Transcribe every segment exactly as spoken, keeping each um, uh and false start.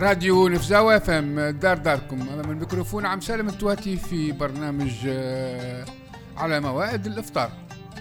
راديو نفزاوة فم دار داركم. أمام الميكروفون عم سالم التواتي في برنامج على موائد الإفطار.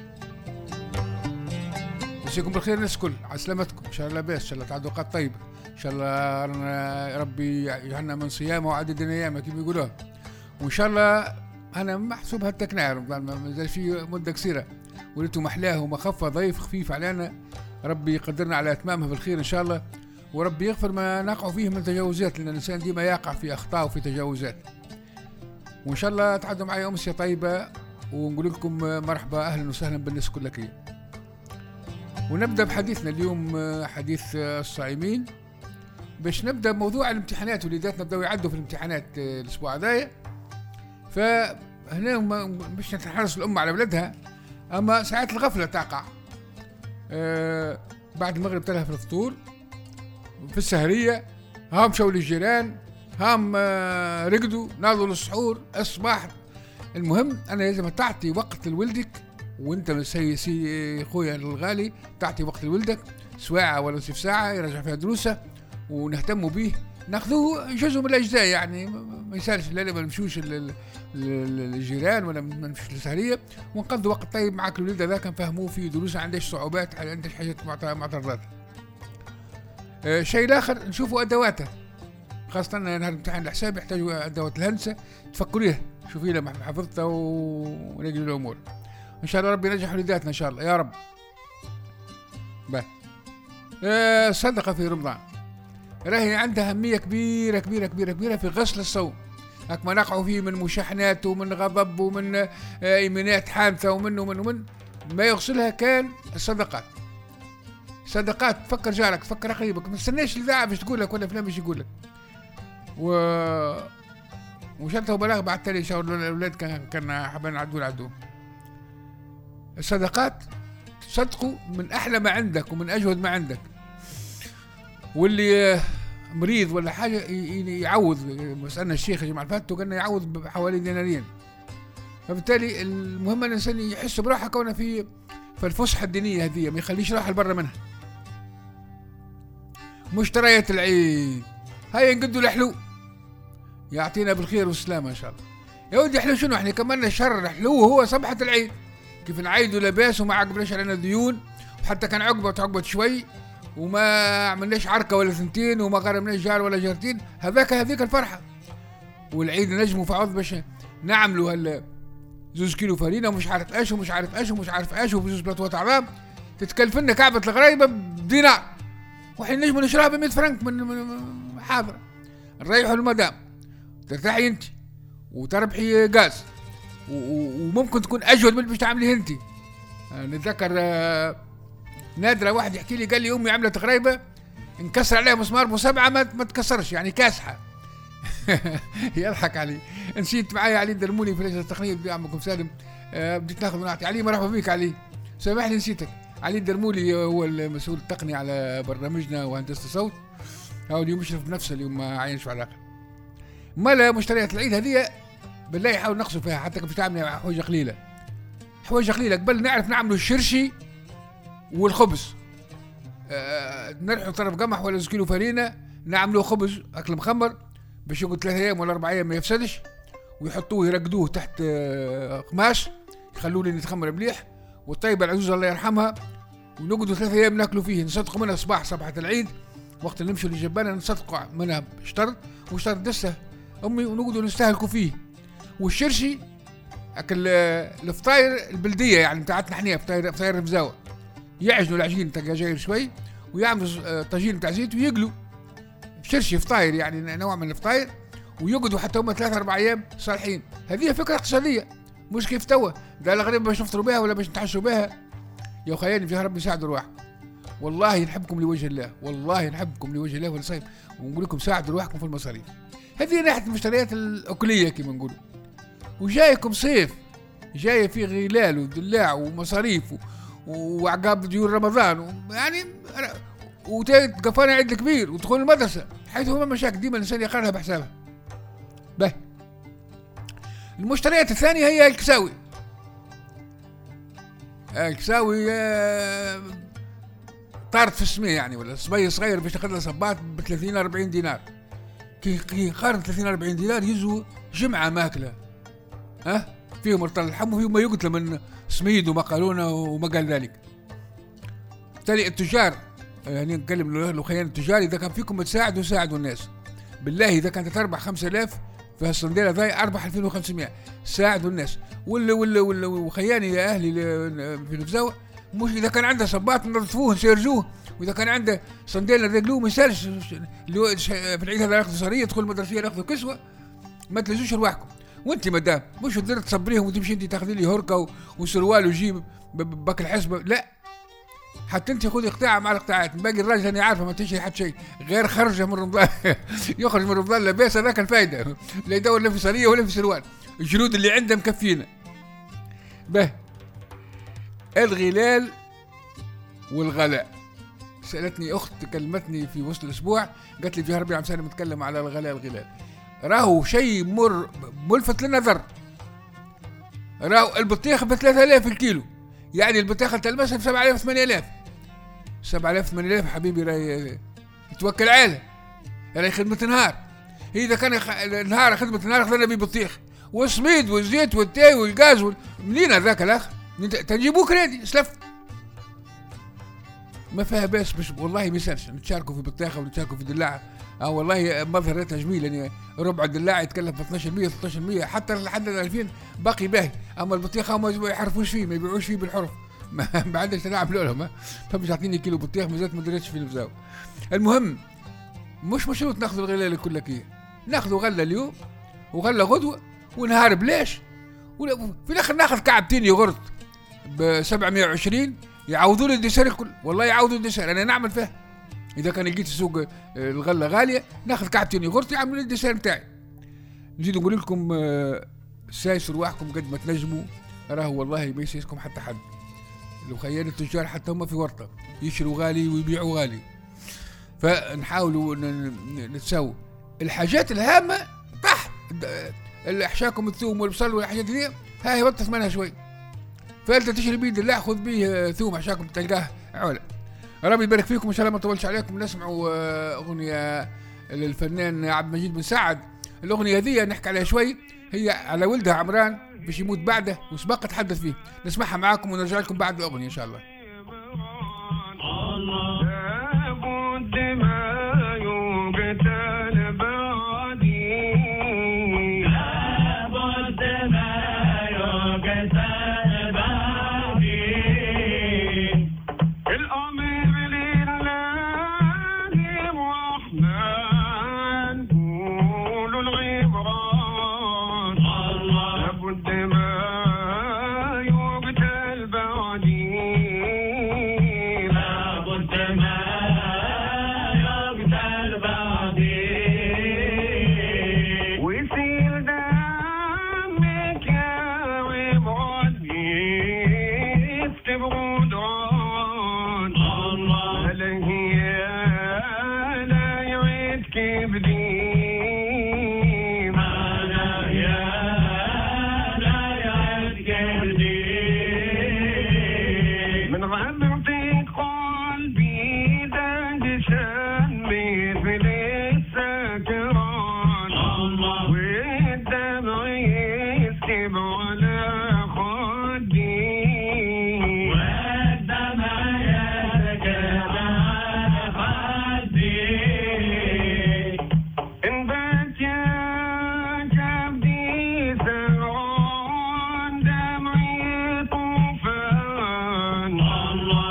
مساكم بالخير الناس الكل، على سلامتكم إن شاء الله لاباس، إن شاء الله تعدوا أوقات طيبة إن شاء الله، ربي يجعلنا من صيامه وعدد أيامه كما يقولوها، وإن شاء الله أنا محسوب هالتكناع مازال في مدة قصيرة وليتو محلاه ومخفة ضيف خفيف علينا، ربي يقدرنا على إتمامها بالخير إن شاء الله، وربي يغفر ما نقع فيه من تجاوزات، لأن الإنسان ديما يقع في أخطاء وفي تجاوزات. وإن شاء الله تعدوا معي أمسية طيبة ونقول لكم مرحبا أهلا وسهلا بالناس كلها. ونبدأ بحديثنا اليوم، حديث الصائمين، باش نبدأ موضوع الامتحانات. وليداتنا بدأوا يعدوا في الامتحانات الأسبوع هذايا، فهنا باش نتحرص الأمة على ولدها، أما ساعات الغفلة تقع أه بعد المغرب تلها في الفطور في السهرية، هام شوا للجيران، هام آه رقدوا ناضوا للسحور الصباح. المهم أنا لازم تعطي وقت لولدك، وانت سي سي خويا الغالي تعطي وقت لولدك سواعة ولا نصف ساعة يرجع فيها دروسه ونهتموا به، ناخذوه جزء من الأجزاء، يعني ما يسالش لا ما نمشوش للجيران ولا ما نمشوش للسهرية، ونقضوا وقت طيب معك الولد هذاك نفهموه في دروسه، عندش صعوبات عندش حاجات معترضات. أه شيء الآخر نشوفوا أدواته، خاصة نهار الامتحان الحساب يحتاجوا أدوات الهندسة تفكريها شوفي لها حفظتها ونجري الأمور إن شاء الله. ربي ينجح وليداتنا إن شاء الله يا رب. بقى أه صدقة في رمضان راهي عندها أهمية كبيرة كبيرة كبيرة كبيرة في غسل الصوم، هاك ما نقعوا فيه من مشاحنات ومن غضب ومن إيمانات حانثة ومن ومن ومن ما يغسلها كان الصدقات. صدقات تفكر جارك تفكر قريبك، ما تستناش الإذاعة باش تقول لك ولا فلان باش يقول لك. و وشرطه بلاغ بعد تالي شاور الأولاد كان كان حابين يعدوا العدو. الصدقات تصدقوا من أحلى ما عندك ومن أجود ما عندك، واللي مريض ولا حاجة يعوض. سألنا الشيخ يا جماعة الفاتو قالنا يعوض بحوالي دينارين، فبالتالي المهم أن الإنسان يحس براحة كونه في في الفسحة الدينية هذه، ما يخليش راحة لبرا منها. مشتريات العيد هيا نقدوا الحلو يعطينا بالخير والسلامة إن شاء الله. يا ودي حلو شنو، احنا كمان الشر الحلو هو صبحة العيد، كيف نعيدوا لباس وما عقبناش علينا ديون، وحتى كان عقبة تعقبت شوي وما عملناش عركة ولا ثنتين وما غرمناش جار ولا جارتين، هذاك هذيك الفرحة. والعيد نجموا في عوض باش نعملوا هال زوز كيلو فرينة ومش عارف ايش ومش عارف ايش ومش عارف ايش وبزوز بلاطوات عظام تتكلف لنا كعبة الغرايبة بدينار، وحين نجموا نشراها ب مية فرنك من حاضرة. نريحوا المدام ترتاحي انت وتربحي غاز، وممكن تكون اجود من اللي باش تعمليه انت. نتذكر نادرة واحد يحكي لي قال لي امي عملت غريبة انكسر عليها مسمار مسبعة ما تكسرش، يعني كاسحة. يضحك علي. نسيت معايا علي درموني في لجنة التقنية بعمكم سالم، أه بديت ناخذ ونعطي علي. مرحبا بك علي، سامحني نسيتك. علي درمولي هو المسؤول التقني على برنامجنا وهندسة الصوت، هو اليوم يشرف بنفسه اليوم ما عينش على الآخر. مالا مشتريات العيد هذه بالله يحاول نقصوا فيها، حتى كيف تعمل حويجة قليلة حويجة قليلة. قبل نعرف نعملوا الشرشي والخبز، أه نرحوا طرف قمح ولا كيلو فرينة نعملوا خبز أكل مخمر باش يقعد ثلاثة أيام ولا أربع أيام ما يفسدش، ويحطوه يرقدوه تحت أه قماش يخلوه لين يتخمر مليح. والطيبة العزوزة الله يرحمها ونقعدوا ثلاثة أيام ناكلوا فيه، نصدقوا منها صباح صباحة العيد وقت اللي نمشوا للجبانة نصدقوا منها شطر وشطر دسة أمي ونقعدوا نستهلكوا فيه. والشرشي أكل الفطاير البلدية يعني بتاعتنا احنا، فطاير فطاير رفزاوة، يعجنوا العجين تاع جاير شوي ويعملوا طاجين تاع زيت ويقلوا شرشي فطاير، يعني نوع من الفطاير، ويقعدوا حتى هم ثلاثة أربع أيام صالحين. هذه فكرة اقتصادية مش كيف توا ده الغريب باش نفطروا بها ولا باش نتعشوا بها. يا خياني فيها ربي يساعدوا رواحكم، والله نحبكم لوجه الله، والله نحبكم لوجه الله ونصيب ونقول لكم ساعدوا رواحكم في المصاريف. هذه ناحية المشتريات الأكلية كما نقولوا. وجايكم صيف جاي فيه غلال ودلاع ومصاريف وعقاب ديون رمضان، يعني وتيت قفانا عيد الكبير ودخول المدرسة، حيث هما مشاكل ديما الإنسان يقررها بحسابها. به المشتريات الثانية هي الكساوي. الكساوي طارت في السماء يعني، ولا صبي صغير باش تاخذ له صباط ب ثلاثين أربعين دينار، كي كي قارن ثلاثين أربعين دينار يزوا جمعة ماكلة، ها أه؟ فيهم مرطل الحم وفيهم ما يقتل من سميد ومقالونة وما قال ذلك. بالتالي التجار، يعني نتكلم الخيان التجار، إذا كان فيكم تساعدوا ساعدوا الناس بالله. إذا كانت تربح خمسة آلاف في هالصنديلة ذاي أربح ألفين وخمسمائة، ساعدوا الناس. ولا ولا ولا وخياني يا أهلي في الفزاوة، مش إذا كان عنده صباط نظفوه نسيرجوه، وإذا كان عنده صنديلة رجلوه ما يسالش. اللي في العيد هذا ياخذوا صارية يدخل المدرسية ياخذوا كسوة، ما تلزوش رواحكم. وأنت مدام مش تقدر تصبريهم وتمشي أنت تاخذي لي هركة وسروال وجيب باك الحسبة، لا. حتى انت خذي قطاع مع القطاعات، باقي الراجل انا عارفه ما تشري حتى شيء غير خرجه من رمضان. يخرج من رمضان لاباس، هذاك الفائده، لا يدور لا في صاريه ولا في سروال، الجلود اللي عنده مكفينا. به الغلال والغلاء. سالتني اخت كلمتني في وسط الاسبوع قالت لي جهر بن عم سالم متكلم على الغلاء والغلال، راهو شيء مر ملفت للنظر. راهو البطيخ ب ثلاثة آلاف الكيلو، يعني البطيخه تلمسها ب سبعة آلاف ثمانية آلاف. سبعة آلاف ثمانية آلاف حبيبي راهي يتوكل عليه، راهي خدمة نهار. إذا كان نهار خدمة نهار خذنا بيه بطيخ والسميد والزيت والتاي والغاز وال... منين هذاك الأخ؟ تجيبوه كريدي سلف. ما فيها باس، مش والله ما يسالش نتشاركوا في بطيخة ونتشاركوا في دلاعة. اه والله مظهرتها جميل، يعني ربع الدلاعة يتكلف ب اثناش بالمية ثلاثة عشر بالمية حتى لحد ألفين باقي باهي. اما البطيخة ما يحرفوش فيه، ما يبيعوش فيه بالحرف. ما عندش تلاعب لهم، فمش عاطيني كيلو بطيخ مازالت ما دريتش في الفزاوة. المهم مش مشروط ناخذوا الغلال كلها كي ناخذوا غله اليوم وغله غدوه ونهار بلاش، وفي الاخر ناخذ كعبتين يogurt ب سبعمائة وعشرين يعوضوا لي الديسير الكل. والله يعوضوا الديسير، انا نعمل فيها. اذا كان لقيت السوق الغله غاليه ناخذ كعبتين يogurt يعملوا لي الديسير نتاعي. نزيد نقول لكم سايسوا رواحكم قد ما تنجموا، راهو والله ما يسيسكم حتى حد. لو خيال التجار حتى هم في ورطه، يشروا غالي ويبيعوا غالي. فنحاولوا نتساووا الحاجات الهامه تحت. احشاكم الثوم والبصل والحاجات دي هاي وطت منها شوي. فانت تشري بيد الله خذ بيه ثوم احشاكم تلقاه علا. ربي يبارك فيكم ان شاء الله ما نطولش عليكم. نسمعوا اغنيه للفنان عبد المجيد بن سعد. الاغنيه هذه نحكي عليها شوي، هي على ولدها عمران باش يموت بعده وسبق تحدث فيه. نسمعها معاكم ونرجع لكم بعد الاغنيه ان شاء الله. Allah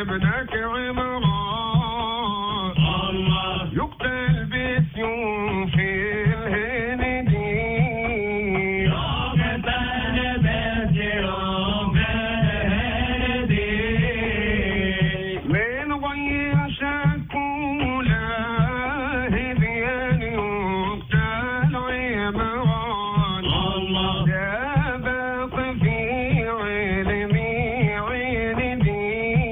ابنك عمران الله يقتل بسيوف الهندي يقتل بسيوف الهندي من غير شك ولا هديان يقتل عمران الله سبق في علمي عندي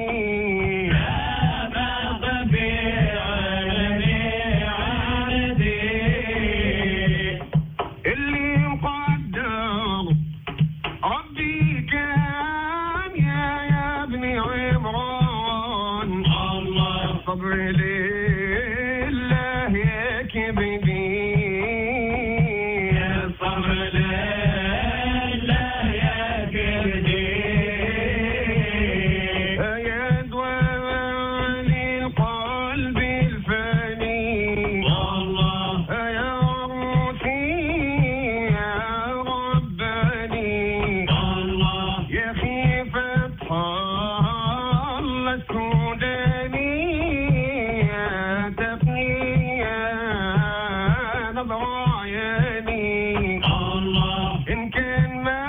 سبق في علمي عندي اللي مقدر ربي كان يا يا ابني عمران الله الصبر لله يكبدي الصبر لله يكبدي يا دواء للقلب الفاني الله يا روحي يا رباني الله يا خيفة الله السوداني يا تقني يا نظر عياني الله إن كان ما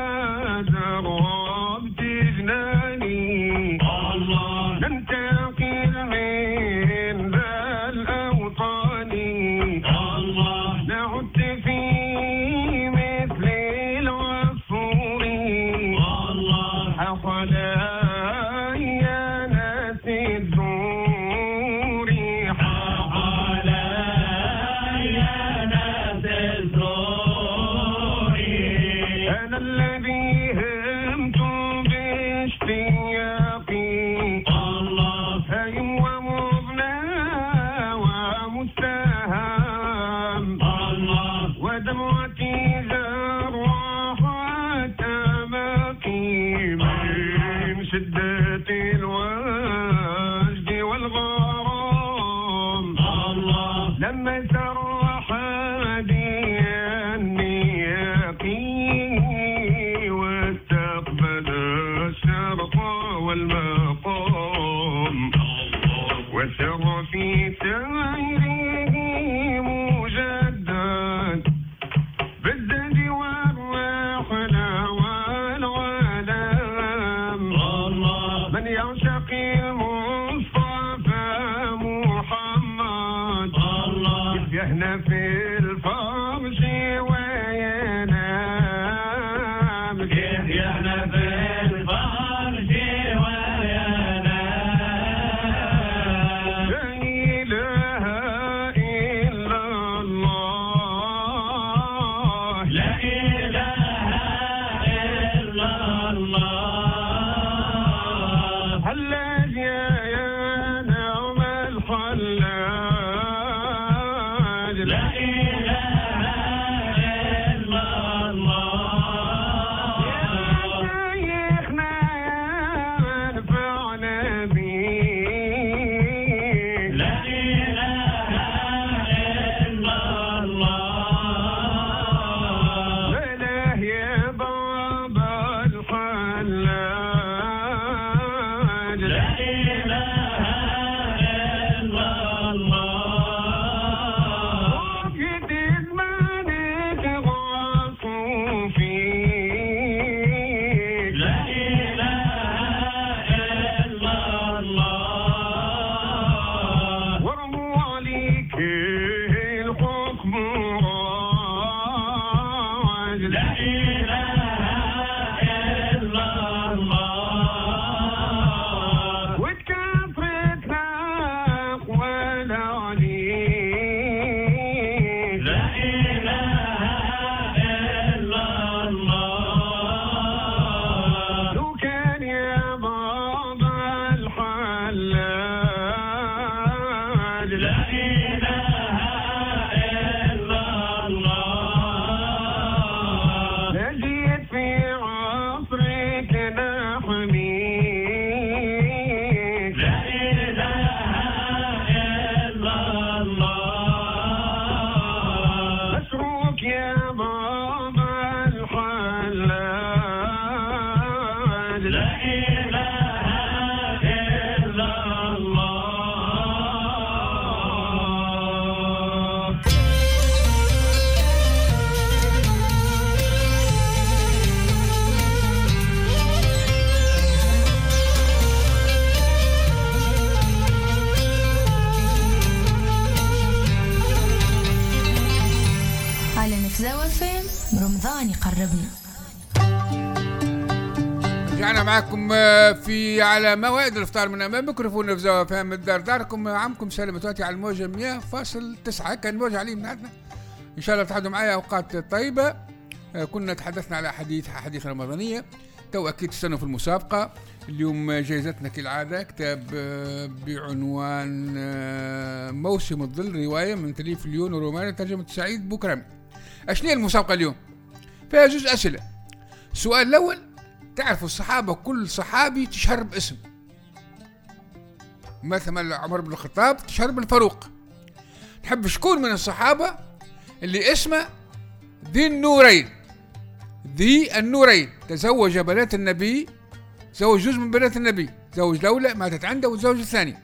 دربت جناني الله ننتقل من ذا الأوطان الله نعد في مثل العصور الله حصلا يا ناس الزور حصلا يا ناس الزور أنا الذي همت باشتياقي الله هيم ومضنى ومستهام الله ودمعتي زروحة مقيم من شدة الوجد والغرام الله لما سرح النياقي واستقبل الشرق والمقام وسر في سيره مجدد بالزاد والرحلة والغلام الله من يعشق المصطفى محمد الله يهنى في الفرش وينام يهنى في الفرش وينام لا إله إلا الله لا إله إلا الله حلاج يا يا نعم الحلاج لا إله إلا الله يا شيخنا يا نفعنا بيك لا إله إلا الله لا يا بابا الحلاج لا إله إلا الله وقت زمانك غاصوا فيك لا إله إلا الله ورموا عليك الحكم راج لا إله إلا الله وتكان القرآن يقربنا. رجعنا معكم في على موائد الافطار من امام ميكروفون في زاوية فهم الدار داركم. عمكم سالم تواتي على الموجة مية فاصل تسعة. كان موجة عليه من عندنا ان شاء الله تحدوا معايا اوقات طيبة. كنا تحدثنا على حديث حديث رمضانية. تو اكيد تستنوا في المسابقة. اليوم جائزتنا كالعادة كتاب بعنوان موسم الظل رواية من تأليف ليون وروماني ترجمة سعيد بوكرامي. اشني المسابقة اليوم؟ فيها جزء اسئلة. السؤال الاول: تعرفوا الصحابة كل صحابي تشهر باسم. مثلا عمر بن الخطاب تشهر بالفاروق. تحب شكون من الصحابة اللي اسمه ذي النورين؟ ذي النورين تزوج بنات النبي، تزوج جزء من بنات النبي، تزوج دولة ماتت عنده وتزوج الثانية،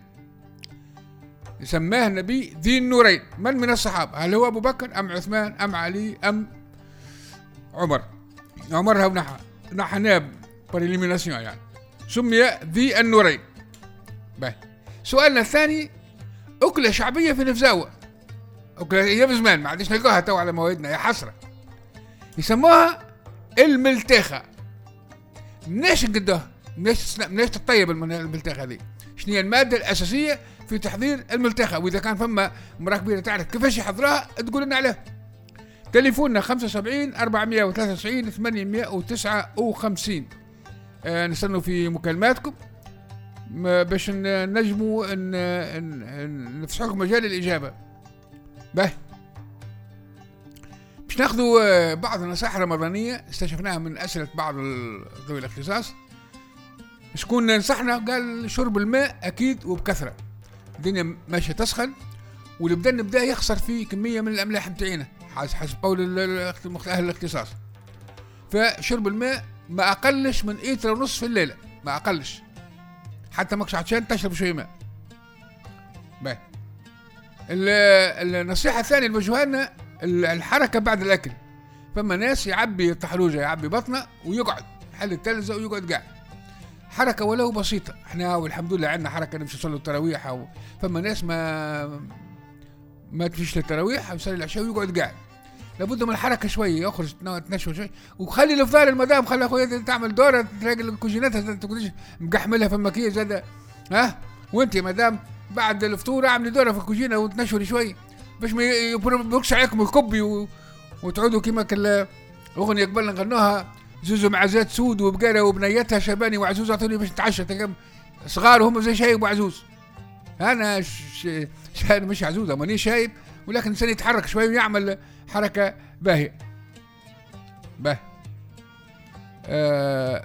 سماه النبي ذي النورين. من من الصحابة؟ هل هو أبو بكر أم عثمان أم علي أم عمر؟ عمر هو نحا نحناب بريليميناسيون يعني سمي ذي النورين. باهي. سؤالنا الثاني: أكلة شعبية في نفزاوة، أكلة أيام زمان ما عادش نلقاها تو على موائدنا يا حسرة، يسموها الملتخة. مناش نقدوها؟ مناش مناش تطيب الملتخة هذه؟ شنو هي المادة الأساسية في تحضير الملتخة؟ وإذا كان فما مرأة كبيرة تعرف كيفاش يحضرها تقول لنا عليها. تليفوننا خمسة وسبعين أربعمية وثلاثة وتسعين ثمانمية وتسعة وخمسين. آه نستنوا في مكالماتكم باش نجموا نفسح لكم مجال الإجابة. باهي. باش ناخذوا بعض النصائح الرمضانية استشفناها من أسئلة بعض ذوي الاختصاص. شكون ننصحنا؟ قال شرب الماء أكيد وبكثرة. الدنيا ماشية تسخن واللي بدا نبدا يخسر فيه كمية من الأملاح متاعنا حسب قول أهل الاختصاص. فشرب الماء ما أقلش من إيتر ونص في الليلة، ما أقلش، حتى ماكش عطشان تشرب شوية ماء. باهي. النصيحة الثانية الموجهة لنا الحركة بعد الأكل. فما ناس يعبي طحلوجة يعبي بطنه ويقعد حل التلزة ويقعد قاعد. حركة ولو بسيطة. احنا والحمد لله عندنا حركة نمشي نصلي التراويح أو فما ناس ما ما تمشيش للتراويح ويصلي العشاء ويقعد قاعد. لابد من الحركة شوية، يخرج تنشف شوي وخلي الافطار المدام خلي اخويا تعمل دورة تلاقي الكوجينات تقوليش مقحملها في المكية زاد. ها وانت يا مدام بعد الفطور اعملي دورة في الكوجينة وتنشري شوي باش ما يبركش عليكم الكبي و... وتعودوا كيما الاغنية قبل نغنوها زوزو مع زيت سود وبقالة وبنيتها شباني وعزوز اعطوني باش نتعشى تلقاهم صغار وهم زي شايب وعزوز. انا ش... شايب مش عزوزة ماني شايب ولكن الانسان يتحرك شوي ويعمل حركة باهية. باهي. آه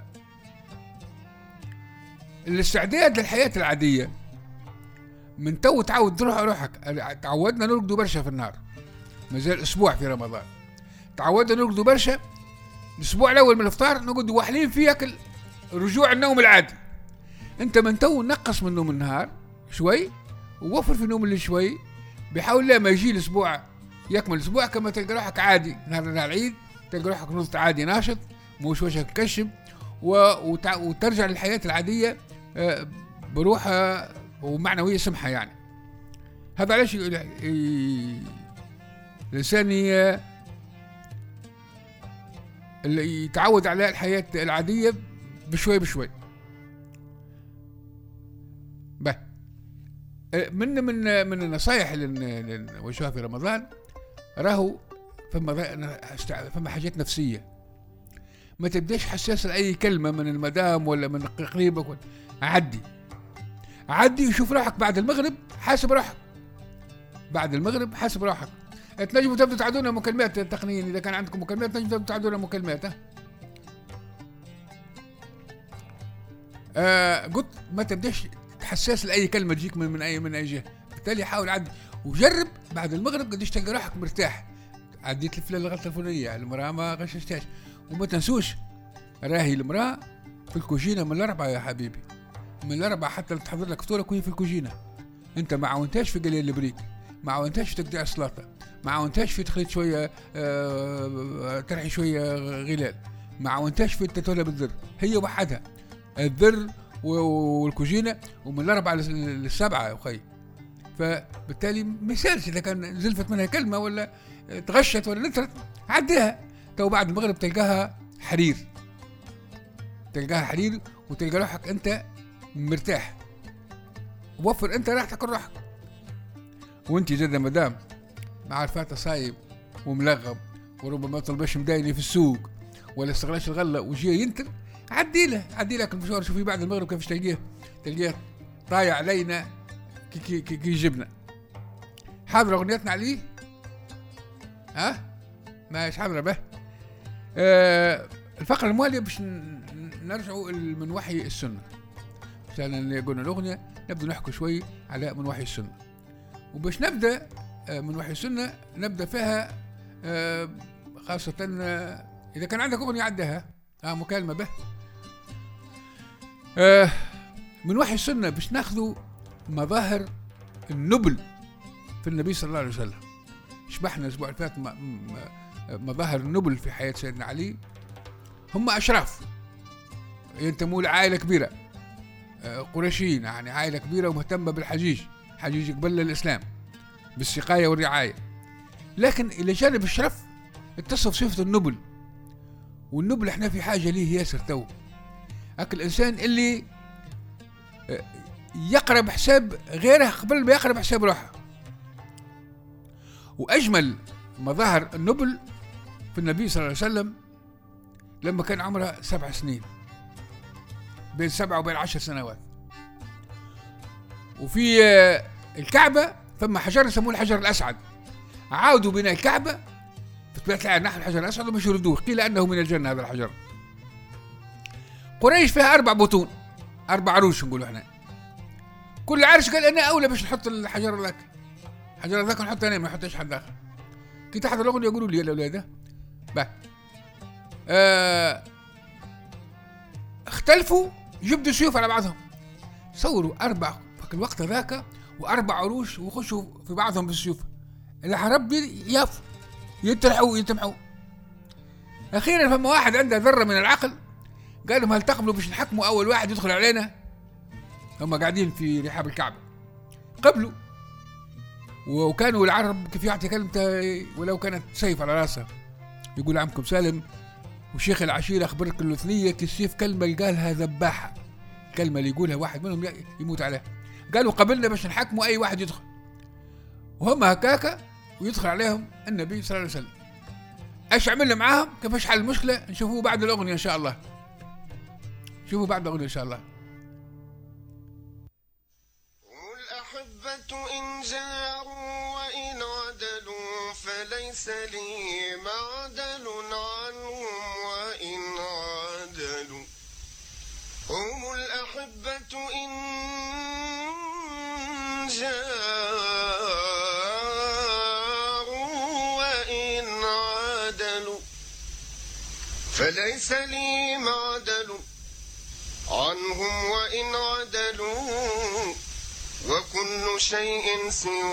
الاستعداد للحياة العادية من تو تعود روح روحك. تعودنا نرقدوا برشا في النهار، مازال اسبوع في رمضان تعودنا نرقدوا برشا. الاسبوع الاول من الافطار نقعدوا واحلين فيه اكل رجوع النوم العادي. انت من تو نقص من نوم النهار شوي ووفر في النوم اللي شوي، بيحاول لا ما يجي الاسبوع يكمل الاسبوع كما تلقى روحك عادي. نهار العيد تلقى روحك نص عادي ناشط موش وجهك كشم وتع... وترجع للحياة العادية بروحها ومعنوية سمحة يعني. هذا علاش الإنسان اللي يتعود على الحياة العادية بشوي بشوي. به من من من النصائح اللي نوجهها في رمضان راهو فما فما حاجات نفسية. ما تبداش حساس لأي كلمة من المدام ولا من قريبك ولا. عدي عدي وشوف روحك بعد المغرب حاسب روحك. بعد المغرب حاسب روحك. تنجموا تبدوا تعدونا مكالمات تقنيين إذا كان عندكم مكالمات تنجموا تبدوا تعدونا مكالمات. ها آه قلت ما تبداش حساس لأي كلمة تجيك من من أي من أي جهة. بالتالي حاول عدي وجرب بعد المغرب قديش تلقى روحك مرتاح. عديت الفلان الغلطة الفلانية المرأة ما غششتهاش. وما تنسوش راهي المرأة في الكوجينة من الأربعة يا حبيبي، من الأربعة حتى تحضر لك فطورك وهي في الكوجينة. أنت ما عاونتهاش في قليل البريك، ما عاونتهاش في تقطيع السلطة، ما عاونتهاش في تخليط شوية آه ترحي شوية غلال، ما عاونتهاش في التتولى بالذر. هي وحدها الذر والكوجينة ومن الأربعة للسبعة يا أخي. فبالتالي مثالش إذا كان زلفت منها كلمة ولا تغشت ولا نثرت عديها. تو بعد المغرب تلقاها حرير، تلقاها حرير وتلقى روحك انت مرتاح، ووفر انت راحتك وراحك. وانت زاد مدام مع الفاتة صايب وملغم وربما طلبش مدايني في السوق ولا استغلاش الغله وجيه ينتر، عدي له عدي لك المشوار. شوفي بعد المغرب كيفاش تلقيه، تلقيه طايع علينا كي كي كي, كي جبنا. حاضر اغنيتنا عليه؟ ها؟ ماشي حاضر به. آه الفقرة الموالية باش نرجعوا من وحي السنة. مثلا قلنا الأغنية نبدأ نحكي شوي على من وحي السنة، وباش نبدأ من وحي السنة نبدأ فيها آه خاصة آه إذا كان عندك أغنية عدها آه مكالمة به. آه من وحي السنة باش ناخذوا مظاهر النبل في النبي صلى الله عليه وسلم. شبحنا الأسبوع اللي فات مظاهر النبل في حياة سيدنا علي. هم أشراف ينتموا لعائلة كبيرة قريشيين، يعني عائلة كبيرة ومهتمة بالحجيج، حجيج قبل الإسلام بالسقاية والرعاية، لكن إلى جانب الشرف اتصف صفة النبل. والنبل احنا في حاجة ليه ياسر تو، هاك الإنسان اللي يقرب حساب غيره قبل ما يقرب حساب روحه. وأجمل مظاهر النبل في النبي صلى الله عليه وسلم لما كان عمره سبع سنين، بين سبع وبين عشر سنوات. وفي الكعبة ثم حجر يسموه الحجر الأسعد، عاودوا بناء الكعبة في طبيعة الحال نحو الحجر الأسعد ومش يردوه، قيل أنه من الجنة هذا الحجر. قريش فيها أربع بطون، أربع عروش نقولوا احنا. كل عرش قال أنا أولى باش نحط الحجر ذاك، الحجر ذاك نحط أنا ما نحطش حد آخر. كي تحضر الأغنية يقولوا لي يا الأولاد بقى آه اختلفوا جبدوا سيوف على بعضهم، صوروا أربع في الوقت ذاك وأربع عروش وخشوا في بعضهم بالسيوف. العرب يافوا يترحوا يتمحوا. أخيرا فما واحد عنده ذرة من العقل قال لهم هل تقبلوا باش نحكموا أول واحد يدخل علينا؟ هم قاعدين في رحاب الكعبة قبلوا. وكانوا العرب كيف يعطي كلمته ولو كانت سيف على راسه، يقول عمكم سالم وشيخ العشيرة أخبرك الوثنية كالسيف كلمة قالها ذباحة، كلمة اللي يقولها واحد منهم يموت عليها. قالوا قبلنا باش نحكموا أي واحد يدخل، وهم هكاكا ويدخل عليهم النبي صلى الله عليه وسلم. ايش عملنا معاهم؟ كيفاش حل المشكلة؟ نشوفوه بعد الأغنية إن شاء الله. شوفوا بعد الأغنية إن شاء الله. الأحبة إن جاروا وإن عدلوا فليس لي معدل عنهم وإن عدلوا. هم الأحبة إن جاروا وإن عدلوا فليس لي معدل عنهم وإن عدلوا، وكل شيء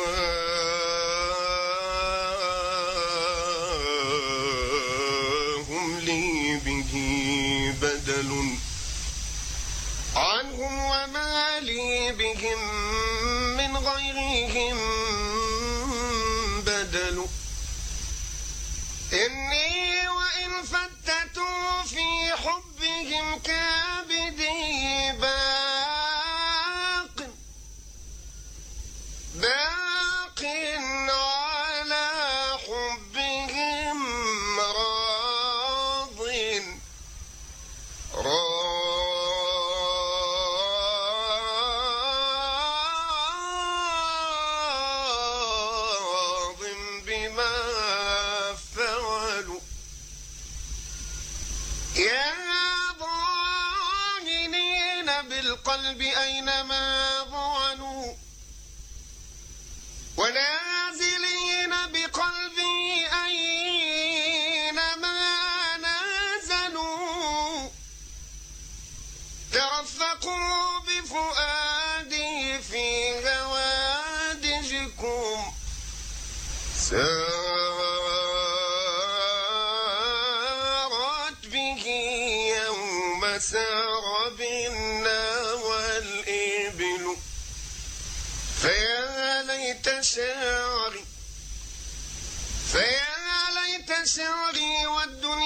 سواهم لي به بدل عنهم، وما لي بهم من غيرهم بدل. إني وإن فتتوا في حبهم كابدي باق باق على حبهم راض راض بما فعلوا. يا ضامنين بالقلب أينما ضعنوا، ونازلين بقلبي أينما نازلوا. ترفقوا بفؤادي في هوادجكم، سارت به يوم سار بنا والإبل. فيا ليت شعري فيا ليت شعري والدنيا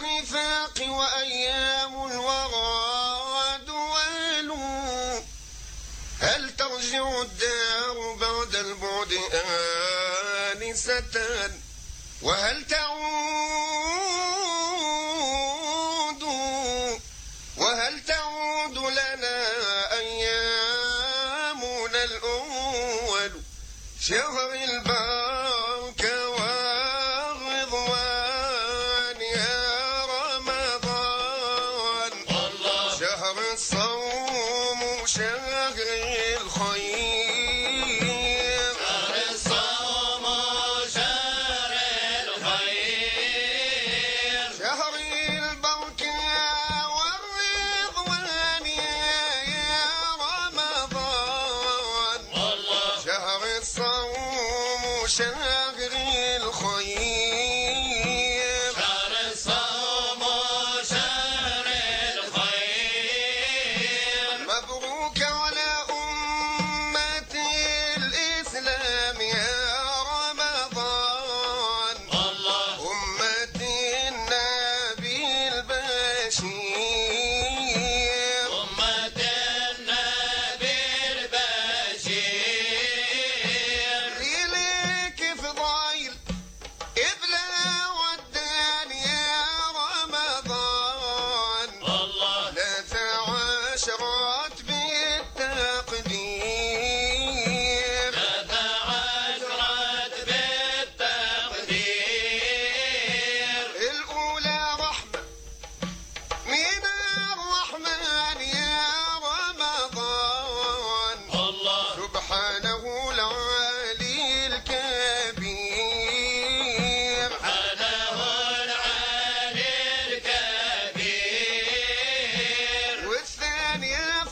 الرفاق وأيام الورى دوال. هل ترجع الدار بعد البعد آنسة وهل تعود وهل تعود لنا أيامنا الأول شهر البركة والرضوان يا رمضان الله شهر الصوم شهر الخير شهر الصوم شهر الخير شهر البركة والرضوان يا رمضان الله شهر الصوم شهر الخير شهر الصوم شهر الخير مبروك على أمة الإسلام يا رمضان الله أمة النبي البشير أمة النبي البشير إليك فضايل إبلا ودان يا رمضان الله لا تعاشرت بالتقدير لا تعاشرت بالتقدير الأولى رحمة من الرحمن يا رمضان الله سبحانه العالي الكبير سبحانه العالي الكبير والثانية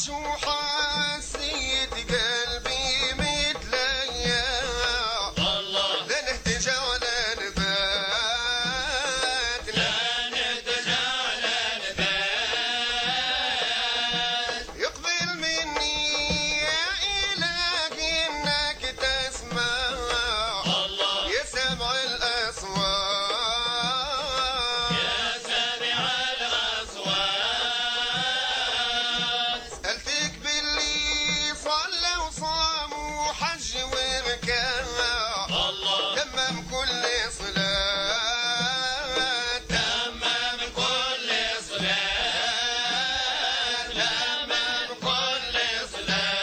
شو حسيت قلبي متليا والله لا نهتج على نبات لا نهتج على نبات يقبل مني يا إلهي إنك تسمع الله يا سامع الأصوات يا سامع الأصوات سألتك باللي صلى وصام وحج وركع الله تمام كل صلاة تمام كل صلاة تمام كل صلاة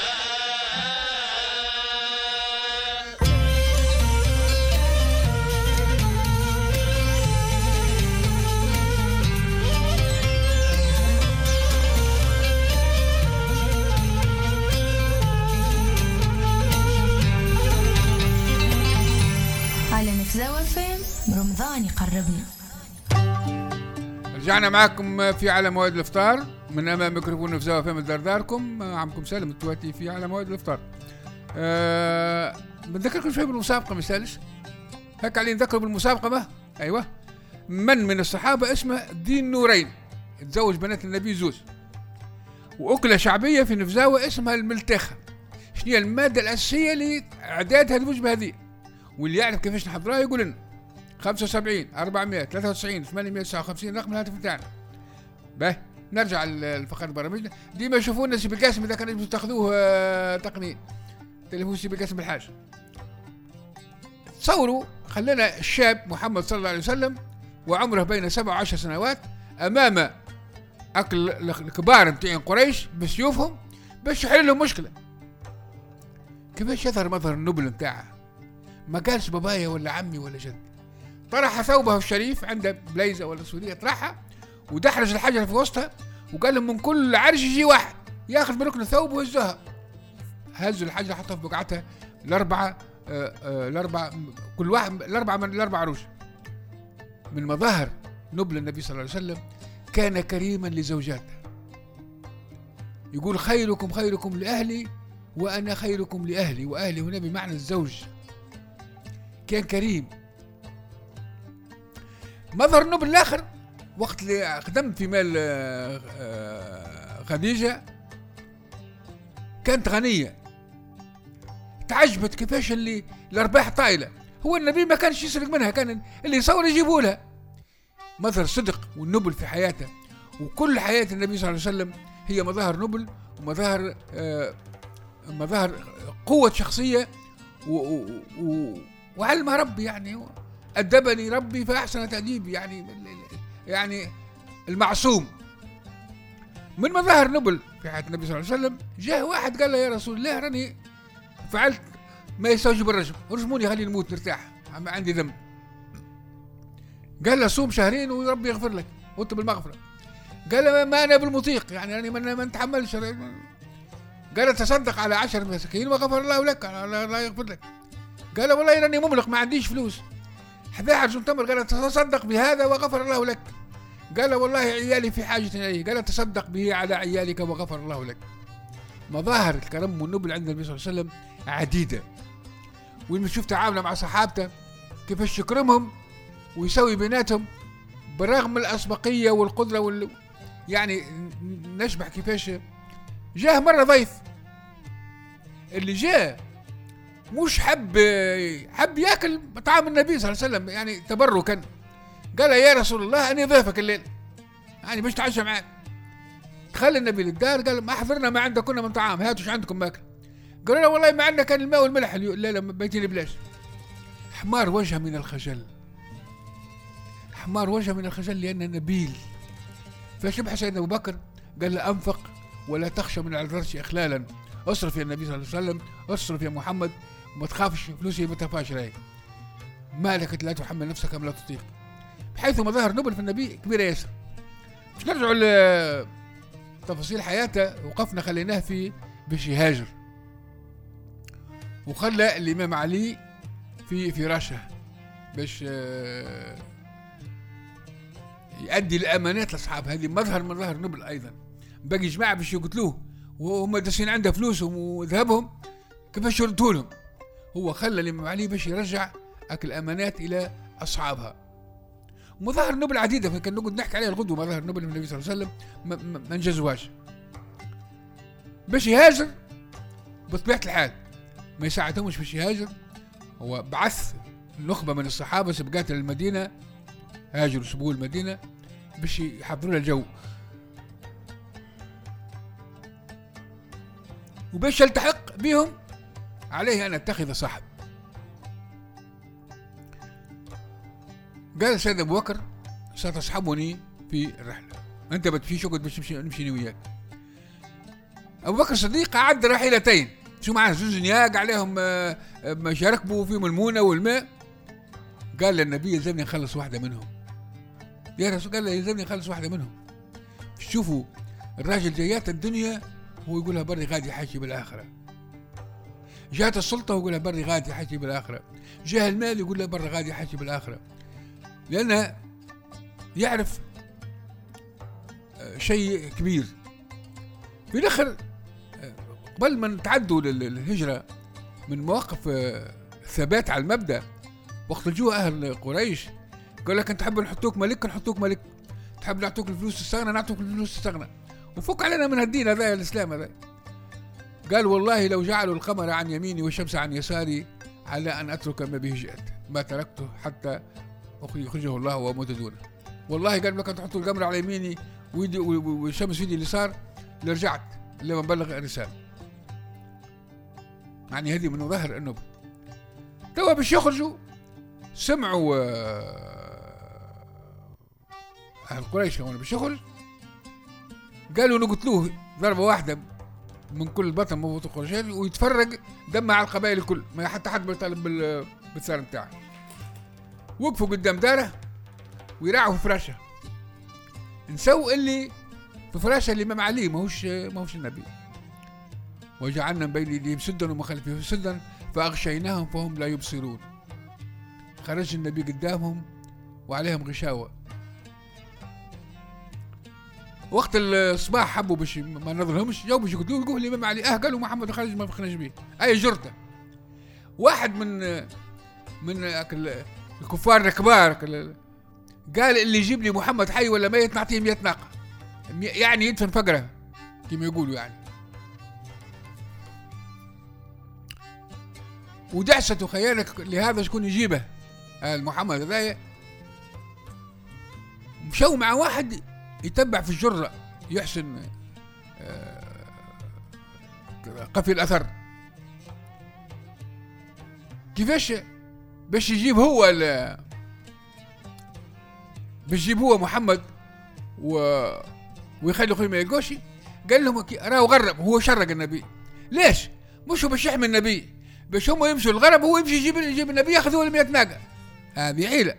على نفزاوة فين رمضان يقربنا. رجعنا معكم في على موعد الافطار من امام ميكروفون نفزاوة فهم درداركم. عمكم سالم التواتي في على موعد الافطار. أه بنذكركم شوي بالمسابقه مثالش هيك علي نذكر بالمسابقه. ما ايوه من من الصحابه اسمه ذي النورين تزوج بنات النبي زوز، واكله شعبيه في نفزاوة اسمها الملتخه. شنو هي الماده الاساسيه لاعداد هذه الوجبه هذه؟ واللي يعرف كيفاش نحضرها يقول لنا خمسة وسبعين أربعمائة ثلاثة وتسعين ثمانمائة وتسعة وخمسين رقم الهاتف بتاعنا. باهي نرجع للفقرات برامجنا. ديما يشوفونا سي بالقاسم اذا كانوا تاخذوه آه تقني تليفون سي بالقاسم بالحاج. تصوروا خلينا الشاب محمد صلى الله عليه وسلم وعمره بين سبع وعشر سنوات امام اكل الكبار متاعين قريش بسيوفهم باش يحل لهم مشكله. كيفاش يظهر مظهر النبل متاعه؟ ما قالش بابايا ولا عمي ولا جدي، طرح ثوبه الشريف عنده بليزه ولا سوريه طرحها ودحرج الحجر في وسطها وقال لهم من كل عرش يجي واحد ياخذ بركن الثوب ويهزها. هزوا الحجر حطها في بقعتها الاربعه آه آه الاربعه كل واحد الاربعه من الاربع عروش. من مظاهر نبل النبي صلى الله عليه وسلم كان كريما لزوجاته. يقول خيركم خيركم لاهلي وانا خيركم لاهلي، واهلي هنا بمعنى الزوج. كان كريم. مظهر النبل الاخر وقت اللي خدم في مال خديجه كانت غنيه، تعجبت كيفاش اللي الارباح طايله. هو النبي ما كانش يسرق منها، كان اللي يصور يجيبوا لها. مظهر صدق والنبل في حياته، وكل حياه النبي صلى الله عليه وسلم هي مظاهر نبل ومظاهر آه مظاهر قوه شخصيه و, و, و وعلمها ربي، يعني أدبني ربي فأحسن تأديبي، يعني يعني المعصوم. من مظاهر نبل في حياة النبي صلى الله عليه وسلم جاء واحد قال له يا رسول الله راني فعلت ما يستوجب الرجم، رجموني خليني نموت نرتاح عندي ذنب. قال له صوم شهرين وربي يغفر لك وانت بالمغفرة. قال له ما أنا بالمطيق، يعني أنا ما نتحملش. قال تصدق على عشر مساكين وغفر الله لك، الله يغفر لك. قال والله راني مملق ما عنديش فلوس. احد عشر تمر قال تصدق بهذا وغفر الله لك. قال والله عيالي في حاجة إليه. قال تصدق به على عيالك وغفر الله لك. مظاهر الكرم والنبل عند النبي صلى الله عليه وسلم عديدة. وإن شفت تعامله مع صحابته كيفاش يكرمهم ويسوي بيناتهم برغم الأسبقية والقدرة وال... يعني نشبح كيفاش جاه مرة ضيف. اللي جاء مش حب حب ياكل طعام النبي صلى الله عليه وسلم، يعني تبركا. قال يا رسول الله أنا ضيفك الليل، يعني باش تعشى معاك. دخل النبي للدار قال ما حضرنا ما عندكم من طعام، هاتوا ايش عندكم ماكل. قالوا له والله ما عندنا كان الماء والملح الليله بيتين بلاش. حمار وجهه من الخجل، حمار وجهه من الخجل لأنه نبيل. فشبح سيدنا أبو بكر قال له أنفق ولا تخشى من العرش إخلالا. اصرف يا النبي صلى الله عليه وسلم، اصرف يا محمد وما تخافش فلوسي ما تخافش رايك، مالك لا تحمل نفسك أم لا تطيق. بحيث مظاهر نبل في النبي كبيرة ياسر. مش نرجعوا لتفاصيل حياته. وقفنا خليناه في باش يهاجر، وخلى الإمام علي في فراشه باش يؤدي الأمانات لأصحاب. هذه مظهر من مظاهر نبل أيضا. باقي جماعة باش يقتلوه وهم داسين عنده فلوسهم وذهبهم، كيفاش يردوا لهم؟ هو خلى الإمام علي باش يرجع أكل الأمانات إلى أصحابها. ومظاهر نوبل عديدة فكان نقعد نحكي عليها الغدوة، مظاهر نوبل من النبي صلى الله عليه وسلم ما, ما انجزوهاش. باش يهاجر بطبيعة الحال ما يساعدهمش باش يهاجر، هو بعث نخبة من الصحابة سبقات للمدينة، هاجروا سبقوا المدينة باش يحضروا لها الجو، وباش يلتحق بهم عليه أن أتخذ صاحب. قال سيدنا أبو بكر ستصحبني في الرحلة، أنت بتفيش وقت باش نمشي نمشي وياك. أبو بكر الصديق أعد راحلتين، شو معاه زوج نياق عليهم مش يركبوا فيهم المونة والماء. قال للنبي يلزمني نخلص واحدة منهم يا رسول، قال له يلزمني نخلص واحدة منهم. شوفوا الراجل جايات الدنيا هو يقولها بري غادي حاجي بالآخرة، جات السلطة ويقولها بري غادي حاجي بالآخرة، جاه المال يقول له بري غادي حاجي بالآخرة، لأنه يعرف شيء كبير. في الآخر قبل ما تعدوا للهجرة من مواقف الثبات على المبدأ، وقت الجوء أهل قريش قال لك أنت تحب نحطوك ملك نحطوك ملك، تحب نعطوك الفلوس تستغنى نعطوك الفلوس تستغنى، وفك علينا من هالدين هذا الإسلام هذا. قال والله لو جعلوا القمر عن يميني والشمس عن يساري على أن أترك ما به جئت ما تركته حتى يخرجه الله وأموت دونه. والله قال لك تحطوا القمر على يميني ويدي والشمس في يدي اليسار لرجعت لما بلغ الرسالة. يعني هذه من مظاهر النبل. توا باش يخرجوا سمعوا أهل قريش كمان باش يخرج، قالوا نقتلوه ضربة واحدة من كل بطن من بطن قريش ويتفرق دم على القبائل الكل، ما حتى حد بيطالب بالثار بتاعه. وقفوا قدام داره ويراعوا في فراشه، نسوا اللي في فراشه الإمام علي ماهوش ماهوش النبي. وجعلنا من بين يديهم سدا ومن خلفهم سدا فأغشيناهم فهم لا يبصرون. خرج النبي قدامهم وعليهم غشاوة. وقت الصباح حبوا باش ما نظرهمش جاوا باش يقتلوه، يقول الإمام علي اه قالوا محمد خرج ما خرج به أي جرته. واحد من من الكفار الكبار قال اللي يجيب لي محمد حي ولا ميت نعطيه مئة ناقة، يعني يدفن فقره كما يقولوا يعني. ودعسة خيالك لهذا شكون يجيبه محمد هذايا. مشوا مع واحد يتبع في الجرة يحسن قفي الأثر. كيفاش باش يجيب هو باش يجيب هو محمد و... ويخلي خوي ما يلقوش. قال لهم راهو غرب، هو شرق النبي. ليش؟ مش هو باش يحمي النبي، باش هم يمشوا الغرب هو يمشي يجيب يجيب النبي ياخذوا المئة ناقة. هذه حيلة.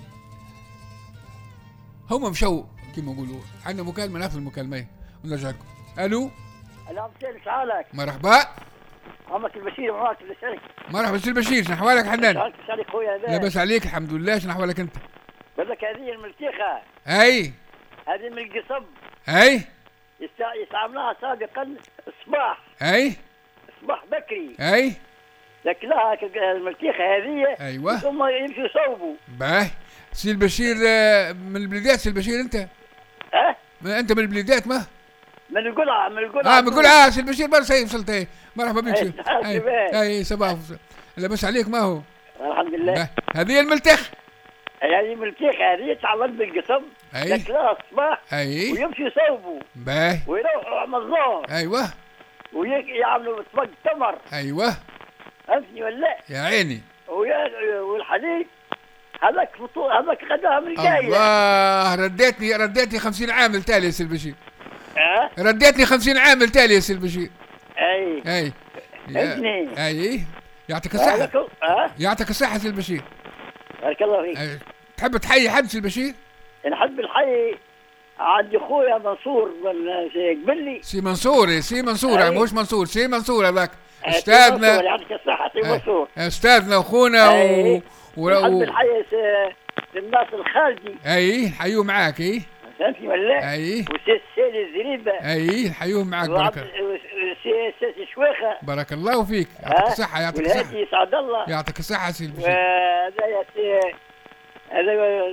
هم مشوا كما نقولوا. عندنا مكالمة ناخذ المكالمة ونرجع لكم. الو الو مساء حالك. مرحبا. عمك البشير معاك لسانك. مرحبا سي البشير، شنو احوالك حنان؟ شنو عليك خويا؟ لاباس عليك الحمد لله، شنو احوالك انت؟ بقول لك هذه الملتيخة. اي هذه من القصب. اي يستعملوها سابقا الصباح. اي الصباح بكري. اي لكن لها الملتيخة هذه. ايوه. ثم يمشوا يصوبوا. باه سي البشير من البلدات. سي البشير انت؟ اه؟ انت من البلدات ما؟ من القلعة من القلعة. اه من القلعة. سي البشير برا سي وصلت. اي مرحبا بك. اي اي صباح لاباس عليك ما هو؟ الحمد لله. هذه الملتخ. هذه الملتيخة هذه تعمل بالقصب. اي ياكلوها الصباح. اي ويمشوا يصوبوا. باه ويروحوا على الظهر. ايوه. ويعملوا طبق تمر. ايوه فهمتني ولا؟ يا عيني. والحليب هذاك فطور هذاك غداها من الجاية. الله رديتني رديتني خمسين عام تالي يا سي البشير. اه رديتني خمسين عام تالي يا سي البشير. اي اي ابني. اي يعطيك الصحة. اه يعطيك الصحة سي البشير. بارك الله فيك. تحب تحيي حد سي البشير؟ نحب الحي عندي خويا منصور من قبلي. سي منصور. سي منصور مش منصور، سي منصور هذاك استاذنا. يعطيك الصحة سي منصور. استاذنا واخونا و نحب الحي الناس الخالدي. اي نحيوه معاك. اي فهمتي ولا؟ اي وسي سالي الزريبه. اي نحيوهم معك بارك الله. سي سي شويخه. بارك الله فيك، يعطيك الصحة يعطيك الصحة. والهادي يسعد الله. يعطيك الصحة سي البشير. وهذا يا سي هذا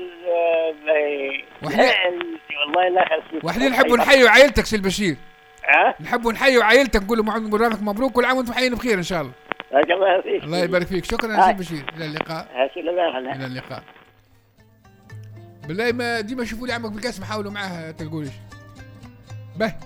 والله لا خلص. وحنا نحبوا نحيوا عائلتك سي البشير. ها؟ نحبوا نحيوا عائلتك، نقولوا مرامك مبروك، كل عام وانتم حيين بخير ان شاء الله. بارك الله فيك. الله يبارك فيك، شكرا سي البشير. الى اللقاء. الى اللقاء. بالله ما ديما شوفوا لي عمك بالقاسم حاولوا معاه تلقوليش. به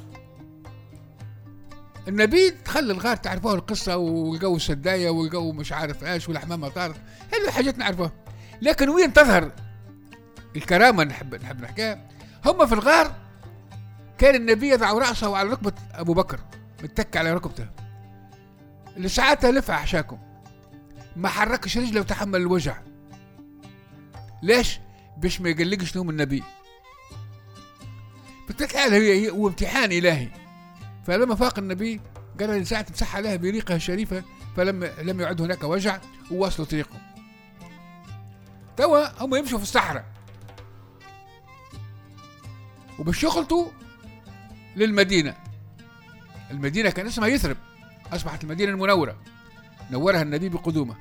النبي دخل الغار، تعرفوها القصة، ولقوا السداية ولقوا مش عارف ايش والحمامة طارت، هذه حاجات نعرفوها. لكن وين تظهر الكرامة نحب نحب نحكيها؟ هم في الغار كان النبي يضع رأسه على ركبة أبو بكر، متك على ركبته، اللي ساعتها لف أحشاكم، ما حركش رجله وتحمل الوجع. ليش؟ باش ما يقلقش نوم النبي. بتتحال هي هو امتحان إلهي. فلما فاق النبي قال لساعة مسح لها بريقها الشريفة، فلم لم يعد هناك وجع وواصلوا طريقهم. توا هم يمشوا في الصحراء وباش يخلطوا للمدينة. المدينة كان اسمها يثرب، أصبحت المدينة المنورة، نورها النبي بقدومه.